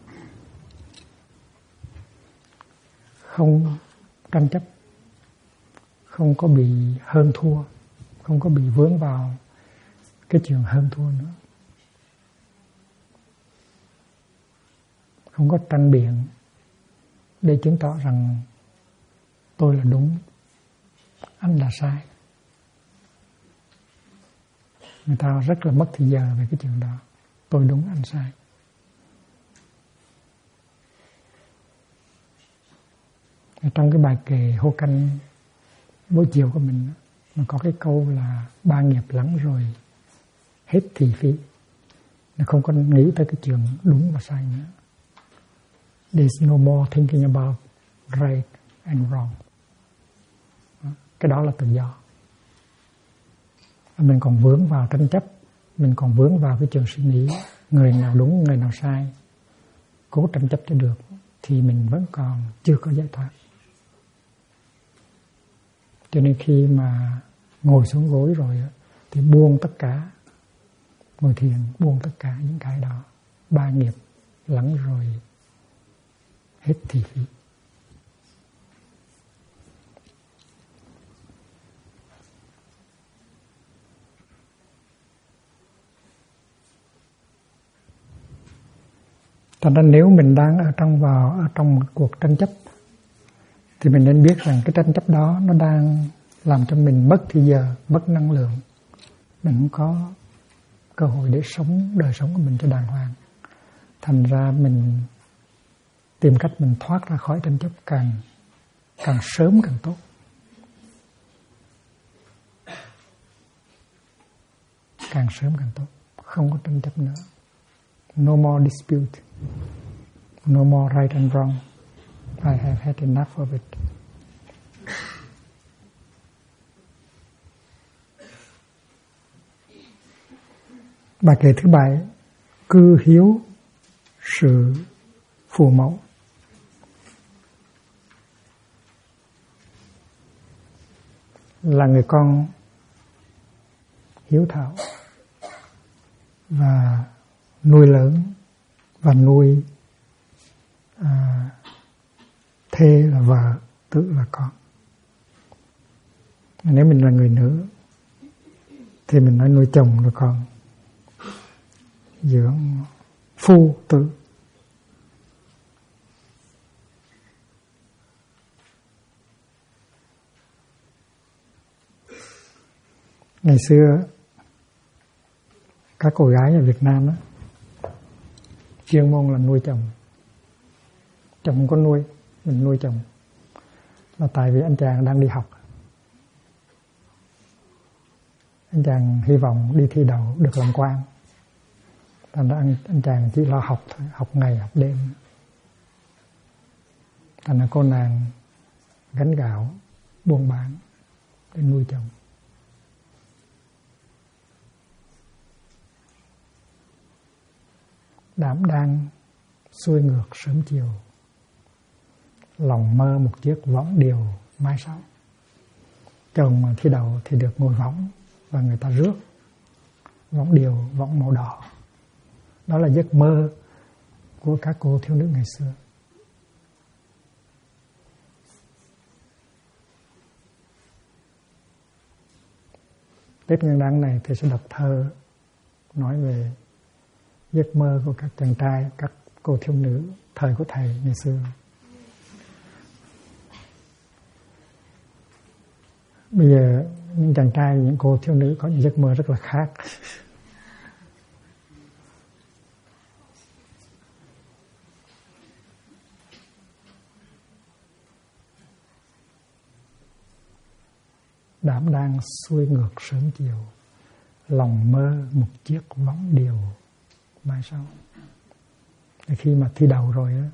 Không tranh chấp, không có bị hơn thua, không có bị vướng vào cái chuyện hơn thua nữa. Không có tranh biện để chứng tỏ rằng tôi là đúng, anh là sai. Người ta rất là mất thời giờ về cái chuyện đó. Tôi đúng, anh sai. Trong cái bài kệ hô canh buổi chiều của mình, nó có cái câu là 3 nghiệp lắng rồi hết thị phi. Nó không có nghĩ tới cái chuyện đúng và sai nữa. There's no more thinking about right and wrong. Cái đó là tự do. Mình còn vướng vào tranh chấp, mình còn vướng vào cái chuyện suy nghĩ người nào đúng, người nào sai, cố tranh chấp cho được, thì mình vẫn còn chưa có giải thoát. Cho nên khi mà ngồi xuống gối rồi thì buông tất cả, ngồi thiền buông tất cả những cái đó. 3 nghiệp lắng rồi hết thị phi. Thành ra nếu mình đang ở trong một cuộc tranh chấp thì mình nên biết rằng cái tranh chấp đó nó đang làm cho mình mất thời giờ, mất năng lượng. Mình không có cơ hội để sống đời sống của mình cho đàng hoàng. Thành ra mình tìm cách mình thoát ra khỏi tranh chấp càng sớm càng tốt. Càng sớm càng tốt. Không có tranh chấp nữa. No more dispute. No more right and wrong. I have had enough of it. Bài kệ thứ 7: cư hiếu sự phù mẫu. Là người con hiếu thảo và nuôi lớn và nuôi thê là vợ, tự là con. Nếu mình là người nữ thì mình nói nuôi chồng là con, dưỡng phu tự. Ngày xưa các cô gái ở Việt Nam đó, chuyên môn là nuôi chồng. Chồng không có nuôi, mình nuôi chồng. Là tại vì anh chàng đang đi học. Anh chàng hy vọng đi thi đậu được làm quan. Thành ra anh chàng chỉ lo học thôi, học ngày học đêm. Thành ra cô nàng gánh gạo, buôn bán để nuôi chồng. Đảm đang xuôi ngược sớm chiều, lòng mơ một chiếc võng điều mai sau. Chồng mà thi đậu thì được ngồi võng và người ta rước võng điều, võng màu đỏ. Đó là giấc mơ của các cô thiếu nữ ngày xưa. Tết Nguyên Đán này thì sẽ đọc thơ nói về giấc mơ của các chàng trai, các cô thiếu nữ thời của thầy ngày xưa. Bây giờ những chàng trai, những cô thiếu nữ có những giấc mơ rất là khác. Đảm đang xuôi ngược sớm chiều, lòng mơ một chiếc võng điều mai sau. Khi mà thi đầu rồi á,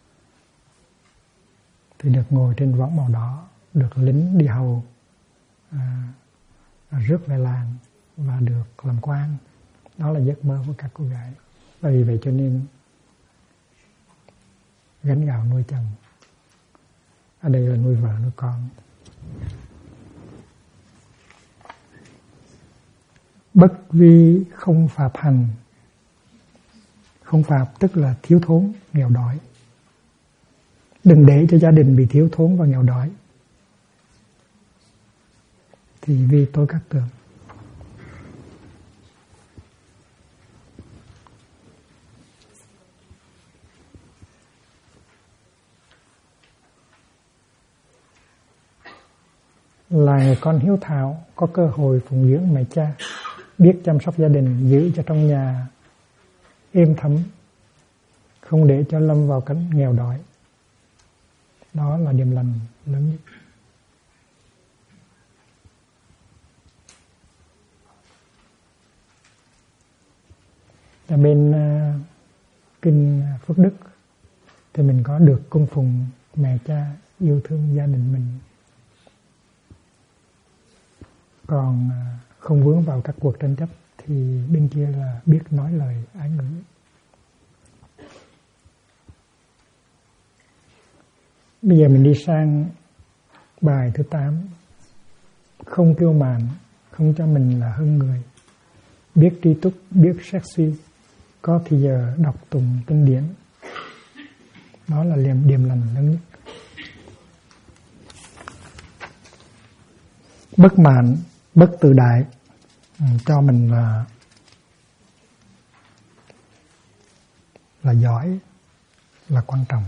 thì được ngồi trên võng màu đỏ, được lính đi hầu rước về làng và được làm quan. Đó là giấc mơ của các cô gái. Và vì vậy cho nên gánh gạo nuôi chồng, ở đây là nuôi vợ nuôi con. Bất vi không phạp hành. Không phạp tức là thiếu thốn, nghèo đói. Đừng để cho gia đình bị thiếu thốn và nghèo đói. Thì vi tối các tường. Là người con hiếu thảo, có cơ hội phụng dưỡng mẹ cha, biết chăm sóc gia đình, giữ cho trong nhà êm thấm, không để cho lâm vào cảnh nghèo đói. Đó là điềm lành lớn nhất. Ở bên kinh Phước Đức thì mình có được cung phụng mẹ cha, yêu thương gia đình mình, còn không vướng vào các cuộc tranh chấp thì bên kia là biết nói lời ái ngữ. Bây giờ mình đi sang bài thứ 8. Không kiêu mạn, không cho mình là hơn người, biết tri túc, biết xét suy, có thì giờ đọc tụng kinh điển. Đó là điềm lành lớn nhất. Bất mạn, bất tự đại, cho mình là giỏi, là quan trọng.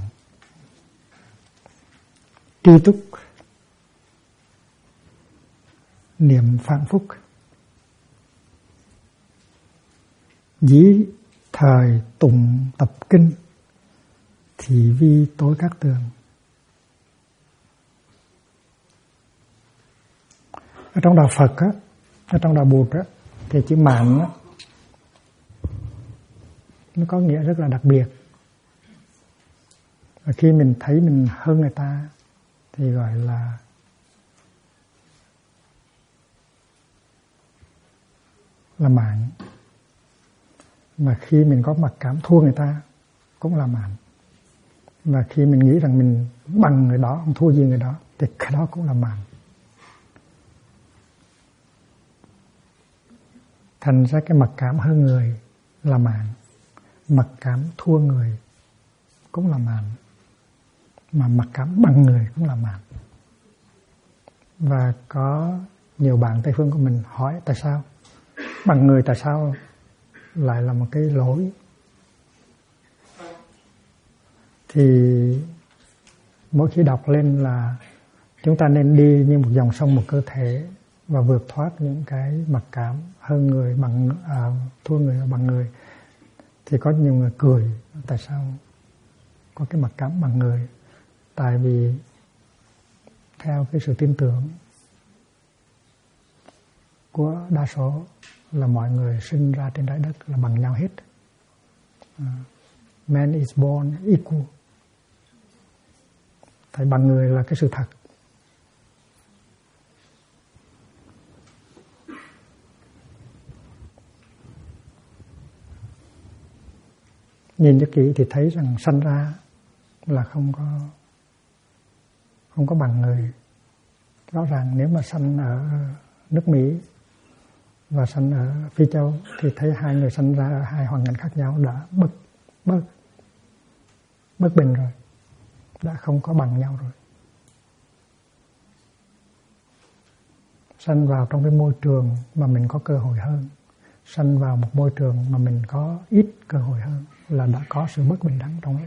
Tri túc, niệm phạn phúc, dĩ thời tụng tập kinh, thì vi tối các tường. Ở trong đạo Phật á, ở trong đạo Bụt á, thì chữ mạn á, nó có nghĩa rất là đặc biệt. Và khi mình thấy mình hơn người ta thì gọi là mạn. Mà khi mình có mặc cảm thua người ta cũng là mạn. Và khi mình nghĩ rằng mình bằng người đó, không thua gì người đó, thì cái đó cũng là mạn. Thành ra cái mặc cảm hơn người là mạn, mặc cảm thua người cũng là mạn, mà mặc cảm bằng người cũng là mạn. Và có nhiều bạn Tây phương của mình hỏi tại sao bằng người, tại sao lại là một cái lỗi. Thì mỗi khi đọc lên là chúng ta nên đi như một dòng sông, một cơ thể, và vượt thoát những cái mặc cảm hơn người, bằng thua người bằng người. Thì có nhiều người cười tại sao có cái mặc cảm bằng người. Tại vì theo cái sự tin tưởng của đa số là mọi người sinh ra trên trái đất là bằng nhau hết. Man is born equal. Tại bằng người là cái sự thật. Nhìn cho kỹ thì thấy rằng sanh ra là không có bằng người. Rõ ràng nếu mà sanh ở nước Mỹ và sanh ở Phi Châu thì thấy hai người sanh ra ở hai hoàn cảnh khác nhau đã bất bình rồi, đã không có bằng nhau rồi. Sanh vào trong cái môi trường mà mình có cơ hội hơn, sanh vào một môi trường mà mình có ít cơ hội hơn là đã có sự bất bình đẳng trong đó.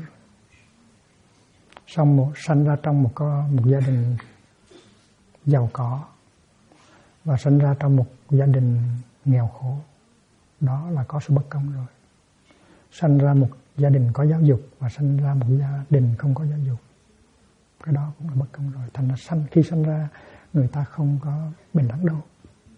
Sanh ra trong một gia đình giàu có và sanh ra trong một gia đình nghèo khổ, đó là có sự bất công rồi. Sanh ra một gia đình có giáo dục và sanh ra một gia đình không có giáo dục, cái đó cũng là bất công rồi. Thành ra khi sanh ra người ta không có bình đẳng đâu.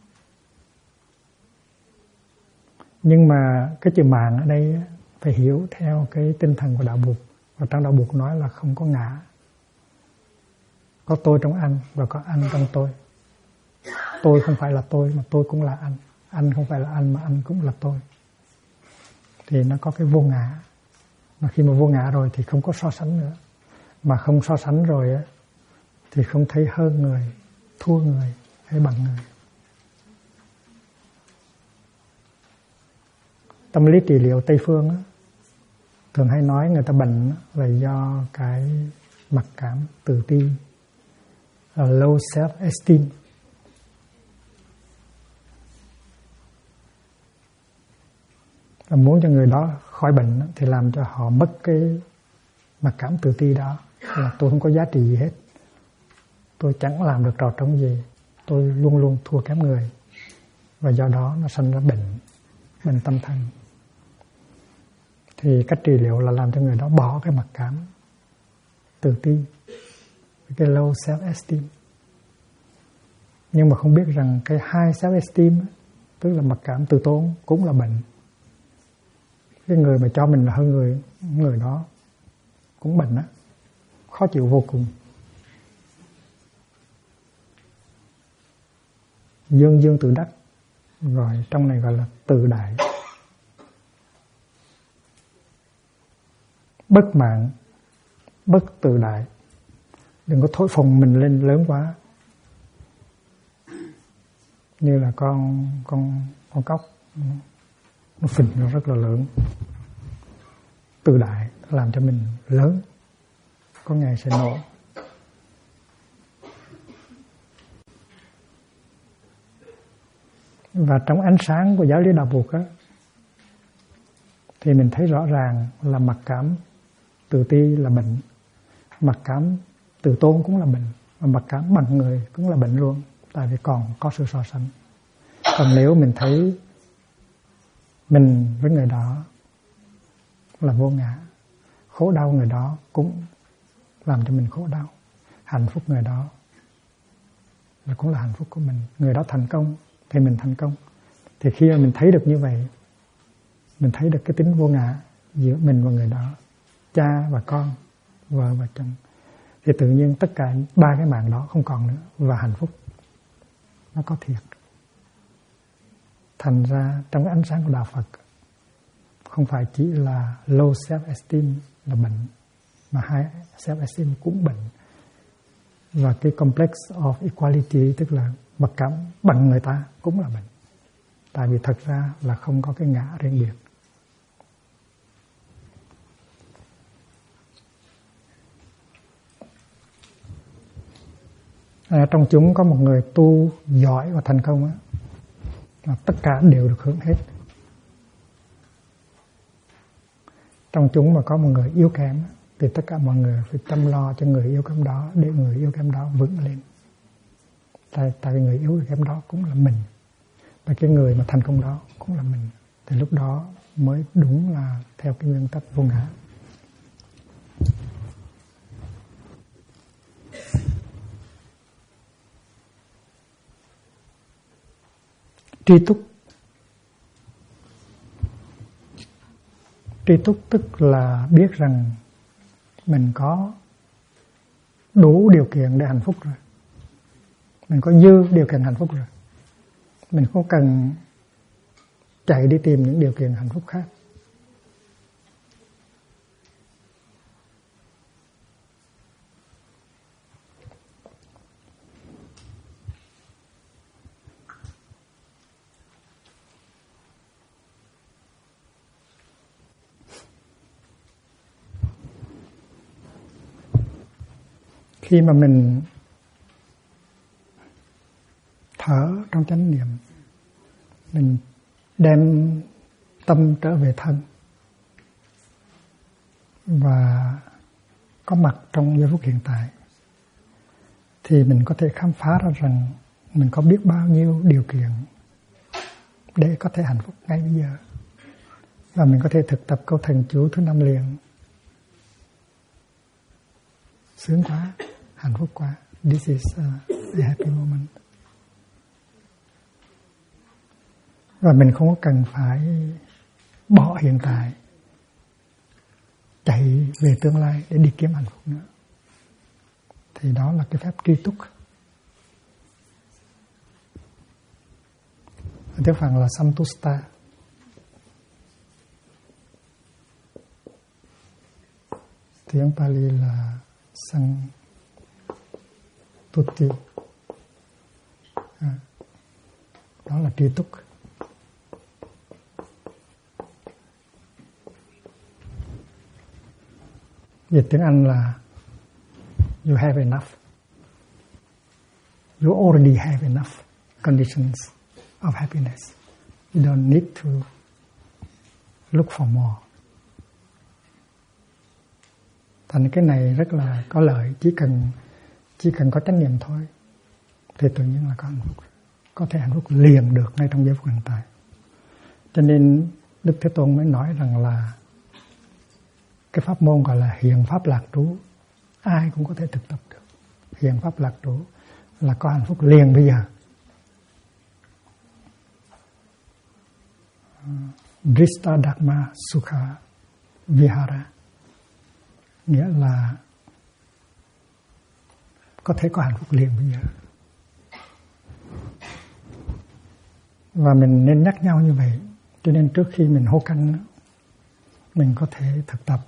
Nhưng mà cái chữ mạng ở đây phải hiểu theo cái tinh thần của đạo Bụt. Và trong đạo Bụt nói là không có ngã. Có tôi trong anh và có anh trong tôi. Tôi không phải là tôi mà tôi cũng là anh. Anh không phải là anh mà anh cũng là tôi. Thì nó có cái vô ngã. Mà khi mà vô ngã rồi thì không có so sánh nữa. Mà không so sánh rồi á, thì không thấy hơn người, thua người hay bằng người. Tâm lý trị liệu Tây Phương á, thường hay nói người ta bệnh là do cái mặc cảm, tự ti, low self-esteem. Và muốn cho người đó khỏi bệnh thì làm cho họ mất cái mặc cảm tự ti đó. Là tôi không có giá trị gì hết. Tôi chẳng làm được trò trống gì. Tôi luôn luôn thua kém người. Và do đó nó sinh ra bệnh tâm thần. Thì cách trị liệu là làm cho người đó bỏ cái mặc cảm tự ti, cái low self-esteem. Nhưng mà không biết rằng cái high self-esteem, tức là mặc cảm tự tôn, cũng là bệnh. Cái người mà cho mình là hơn người đó cũng bệnh á, khó chịu vô cùng. Dương tự đắc, rồi trong này gọi là tự đại. Bất mạn, bất tự đại. Đừng có thổi phồng mình lên lớn quá. Như là con cóc, nó phình nó rất là lớn. Tự đại làm cho mình lớn, có ngày sẽ nổ. Và trong ánh sáng của giáo lý đạo Bụt á, thì mình thấy rõ ràng là mặc cảm tự ti là bệnh, mặc cảm tự tôn cũng là bệnh, và mặc cảm bằng người cũng là bệnh luôn, tại vì còn có sự so sánh. Còn nếu mình thấy mình với người đó là vô ngã, khổ đau người đó cũng làm cho mình khổ đau, hạnh phúc người đó là cũng là hạnh phúc của mình. Người đó thành công thì mình thành công. Thì khi mà mình thấy được như vậy, mình thấy được cái tính vô ngã giữa mình và người đó, cha và con, vợ và chồng, thì tự nhiên tất cả ba cái mạng đó không còn nữa, và hạnh phúc nó có thiệt. Thành ra trong cái ánh sáng của đạo Phật, không phải chỉ là low self-esteem là bệnh, mà high self-esteem cũng bệnh. Và cái complex of equality, tức là mặc cảm bằng người ta, cũng là bệnh. Tại vì thật ra là không có cái ngã riêng biệt. Trong chúng có một người tu giỏi và thành công á, mà tất cả đều được hưởng hết. Trong chúng mà có một người yếu kém thì tất cả mọi người phải chăm lo cho người yếu kém đó, để người yếu kém đó vững lên. Tại vì người yếu kém đó cũng là mình, và cái người mà thành công đó cũng là mình. Thì lúc đó mới đúng là theo cái nguyên tắc vô ngã. Tri túc tức là biết rằng mình có đủ điều kiện để hạnh phúc rồi. Mình có dư điều kiện hạnh phúc rồi. Mình không cần chạy đi tìm những điều kiện hạnh phúc khác. Khi mà mình thở trong chánh niệm, mình đem tâm trở về thân và có mặt trong giây phút hiện tại, thì mình có thể khám phá ra rằng mình có biết bao nhiêu điều kiện để có thể hạnh phúc ngay bây giờ. Và mình có thể thực tập câu thần chú thứ 5 liền. Sướng quá, hạnh phúc quá. This is a happy moment. Và mình không có cần phải bỏ hiện tại, chạy về tương lai để đi kiếm hạnh phúc nữa. Thì đó là cái phép tri túc. Tiếng Phạn là Santusta. Tiếng Pali là Santuti. Đó là tri túc. Dịch tiếng Anh là you have enough. You already have enough conditions of happiness. You don't need to look for more. Thành cái này rất là có lợi, chỉ cần có chánh niệm thôi thì tự nhiên là có hạnh phúc, có thể hạnh phúc liền được ngay trong giây phút hiện tại. Cho nên Đức Thế Tôn mới nói rằng là cái pháp môn gọi là hiện pháp lạc trú, ai cũng có thể thực tập được. Hiện pháp lạc trú là có hạnh phúc liền bây giờ. Drista Dharma Sukha Vihara, nghĩa là có thể có hạnh phúc liền bây giờ. Và mình nên nhắc nhau như vậy. Cho nên trước khi mình hô canh, mình có thể thực tập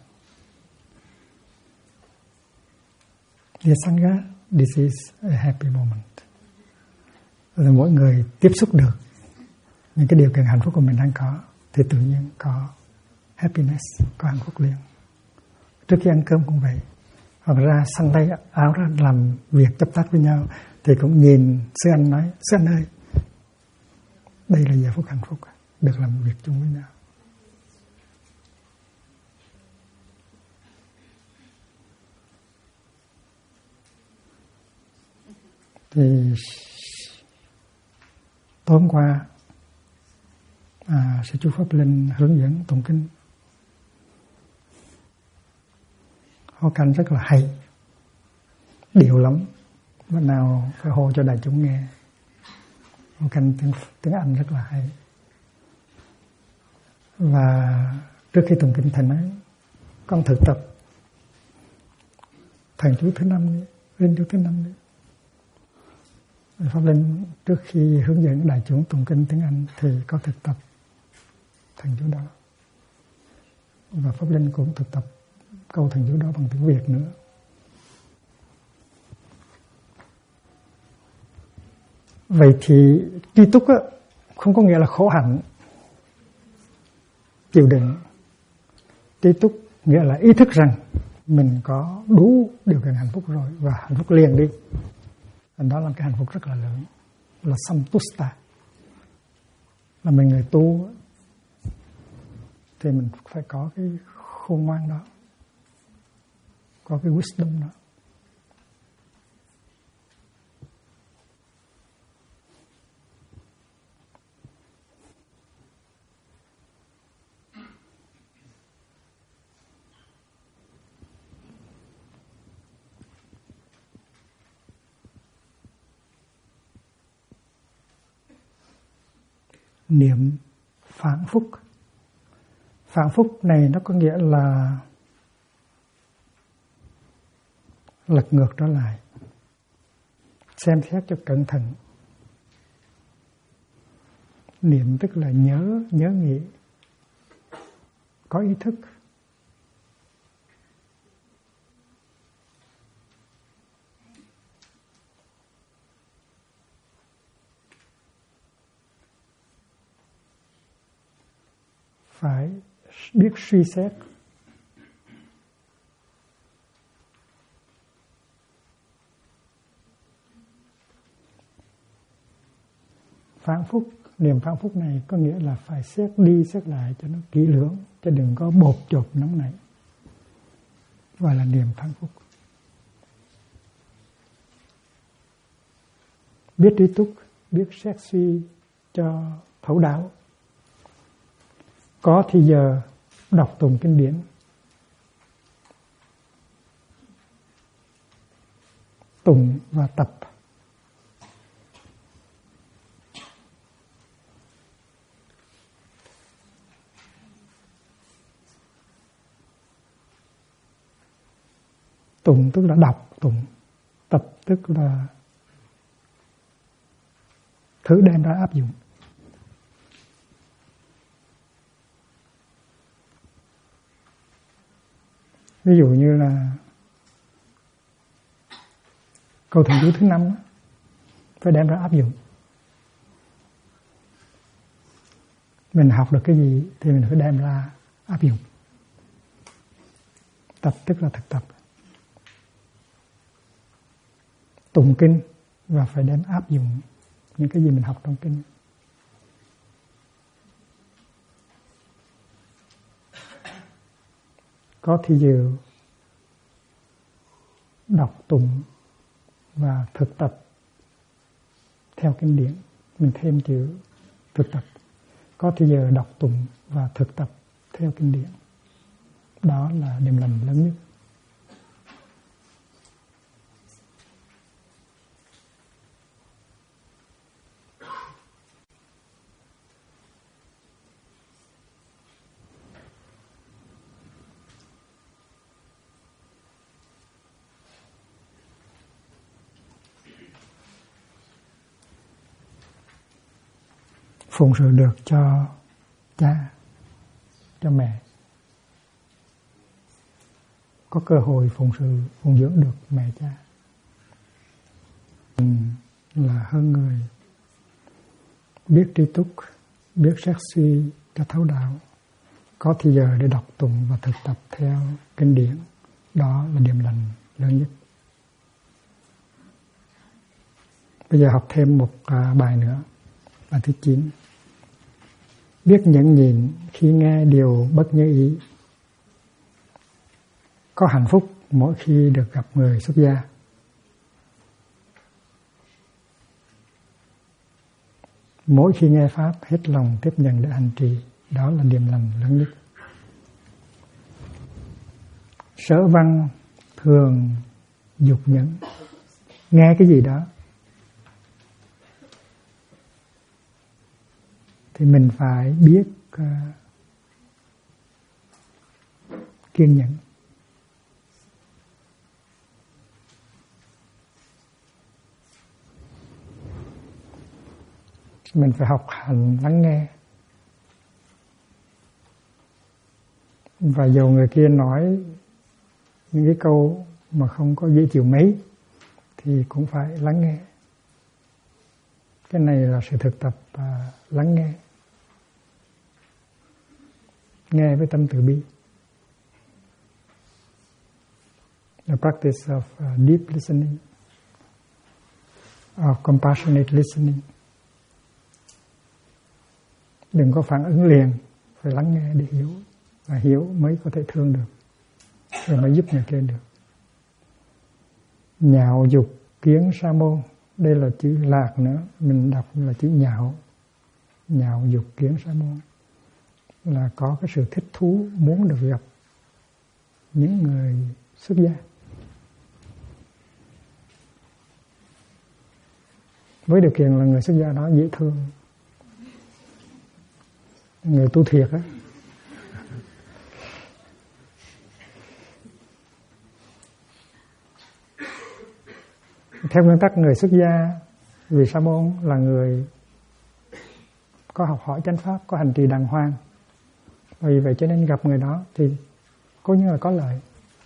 Sangha, this is a happy moment. Rồi mỗi người tiếp xúc được những cái điều kiện hạnh phúc của mình đang có thì tự nhiên có happiness, có hạnh phúc liền. Trước khi ăn cơm cũng vậy, hoặc ra xăng tay áo ra làm việc chấp tác với nhau thì cũng nhìn sư anh nói: sư anh ơi, đây là giờ phút hạnh phúc, được làm việc chung với nhau. Thì tối hôm qua sư chú Pháp Linh hướng dẫn tụng kinh, hô canh rất là hay, điệu lắm, bữa nào phải hô cho đại chúng nghe. Hô canh tiếng Anh rất là hay. Và trước khi tụng kinh thầy nói con thực tập thần chú thứ 5 đi, linh chú thứ 5 đi. Pháp Linh trước khi hướng dẫn đại chúng tụng kinh tiếng Anh thì có thực tập thần chú đó, và Pháp Linh cũng thực tập câu thần chú đó bằng tiếng Việt nữa. Vậy thì tri túc không có nghĩa là khổ hạnh, chịu đựng. Tri túc nghĩa là ý thức rằng mình có đủ điều kiện hạnh phúc rồi và hạnh phúc liền đi. Đó là cái hạnh phúc rất là lớn, là Santusta. Là mình người tu thì mình phải có cái khôn ngoan đó, có cái wisdom đó. Niệm phản phúc. Phản phúc này nó có nghĩa là lật ngược trở lại, xem xét cho cẩn thận. Niệm tức là nhớ nghĩ, có ý thức. Phải biết suy xét. Phản phúc Niệm phản phúc này có nghĩa là phải xét đi xét lại cho nó kỹ lưỡng, chứ đừng có bột chộp nóng nảy. Gọi là niệm phản phúc. Biết trí túc, biết xét suy cho thấu đáo. Có thì giờ đọc tụng kinh điển. Tụng và tập. Tụng tức là đọc tụng, tập tức là thử đem ra áp dụng. Ví dụ như là câu thần chú thứ 5 phải đem ra áp dụng. Mình học được cái gì thì mình phải đem ra áp dụng. Tập tức là thực tập. Tụng kinh và phải đem áp dụng những cái gì mình học trong kinh. Có thì giờ đọc tụng và thực tập theo kinh điển. Mình thêm chữ thực tập. Có thì giờ đọc tụng và thực tập theo kinh điển. Đó là điểm lành lớn nhất. Phụng sự được cho cha, cho mẹ. Có cơ hội phụng sự, phụng dưỡng được mẹ cha. Là hơn người. Biết trí túc, biết xét suy cho thấu đạo. Có thì giờ để đọc tụng và thực tập theo kinh điển. Đó là điểm lành lớn nhất. Bây giờ học thêm một bài nữa. Bài thứ 9. Biết nhẫn nhịn khi nghe điều bất như ý. Có hạnh phúc mỗi khi được gặp người xuất gia. Mỗi khi nghe Pháp hết lòng tiếp nhận để hành trì. Đó là điểm lành lớn nhất. Sở văn thường dục nhẫn. Nghe cái gì đó thì mình phải biết kiên nhẫn. Mình phải học hành lắng nghe. Và dù người kia nói những cái câu mà không có dễ chịu mấy thì cũng phải lắng nghe. Cái này là sự thực tập lắng nghe. Nghe với tâm từ bi. The practice of deep listening, of compassionate listening. Đừng có phản ứng liền, phải lắng nghe để hiểu. Và hiểu mới có thể thương được, rồi mới giúp người kia được. Nhạo dục kiến sa môn. Đây là chữ lạc nữa, mình đọc là chữ nhạo. Nhạo dục kiến sa môn là có cái sự thích thú muốn được gặp những người xuất gia. Với điều kiện là người xuất gia đó dễ thương, người tu thiệt á. Theo nguyên tắc người xuất gia, vì sa môn là người có học hỏi chánh pháp, có hành trì đàng hoàng. Vì vậy cho nên gặp người đó thì có như là có lợi.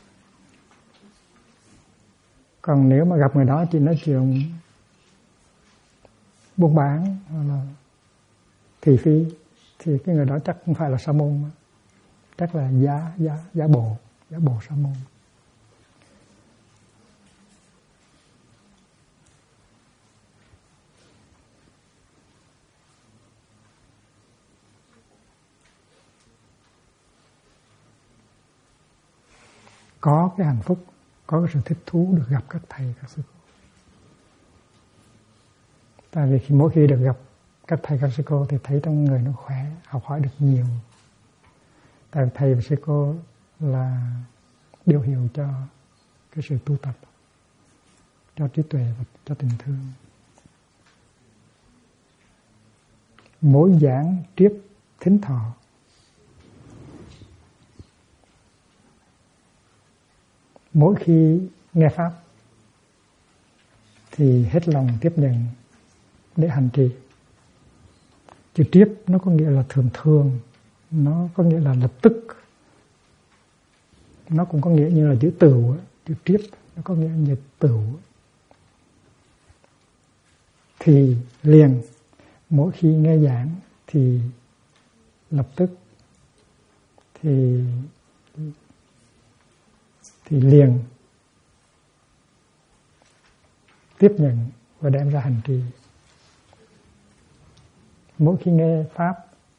Còn nếu mà gặp người đó chỉ nói chuyện buôn bán hoặc là thị phi thì cái người đó chắc không phải là sa môn, chắc là giả bộ sa môn. có cái hạnh phúc, có cái sự thích thú được gặp các thầy, các sư cô. Tại vì mỗi khi được gặp các thầy, các sư cô thì thấy trong người nó khỏe, học hỏi được nhiều. Tại vì thầy và sư cô là biểu hiệu cho cái sự tu tập, cho trí tuệ và cho tình thương. Mỗi giảng triếp thính thọ, mỗi khi nghe pháp thì hết lòng tiếp nhận để hành trì. Chữ triếp nó có nghĩa là thường thường, nó có nghĩa là lập tức, nó cũng có nghĩa như là chữ tửu. Chữ triếp nó có nghĩa như tửu. Thì liền, mỗi khi nghe giảng thì lập tức, thì liền tiếp nhận và đem ra hành trì. Mỗi khi nghe pháp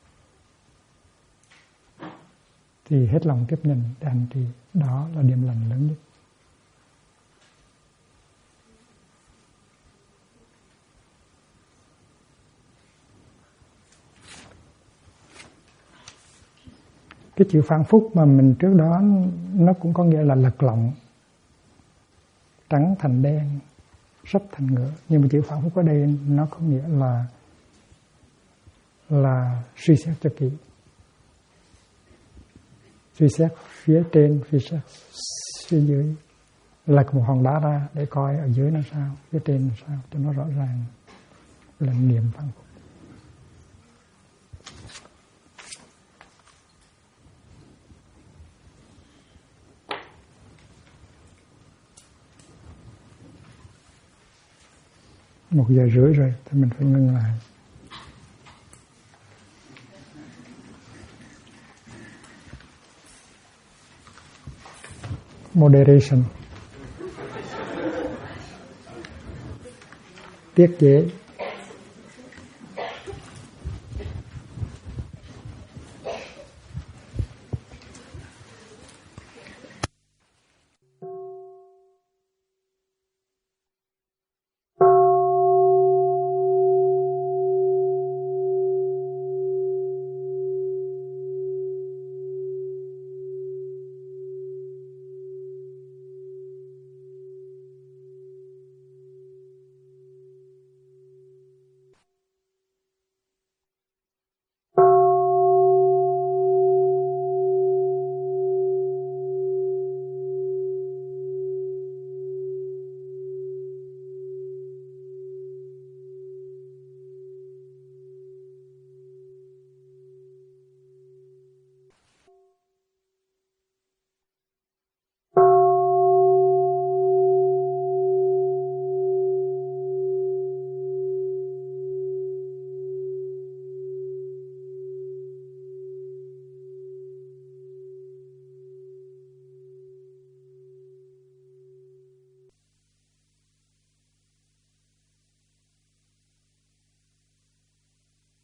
thì hết lòng tiếp nhận để hành trì. Đó là điểm lành lớn nhất. Cái chữ phản phúc mà mình trước đó nó cũng có nghĩa là lật lọng, trắng thành đen, sấp thành ngựa. Nhưng mà chữ phản phúc ở đây nó có nghĩa là suy xét cho kỹ. Suy xét phía trên, suy xét phía dưới. Lật một hòn đá ra để coi ở dưới nó sao, phía trên nó sao, cho nó rõ ràng. Là niệm phản phúc. Một giờ rưỡi rồi thì mình phải ngưng lại. Moderation, tiết chế.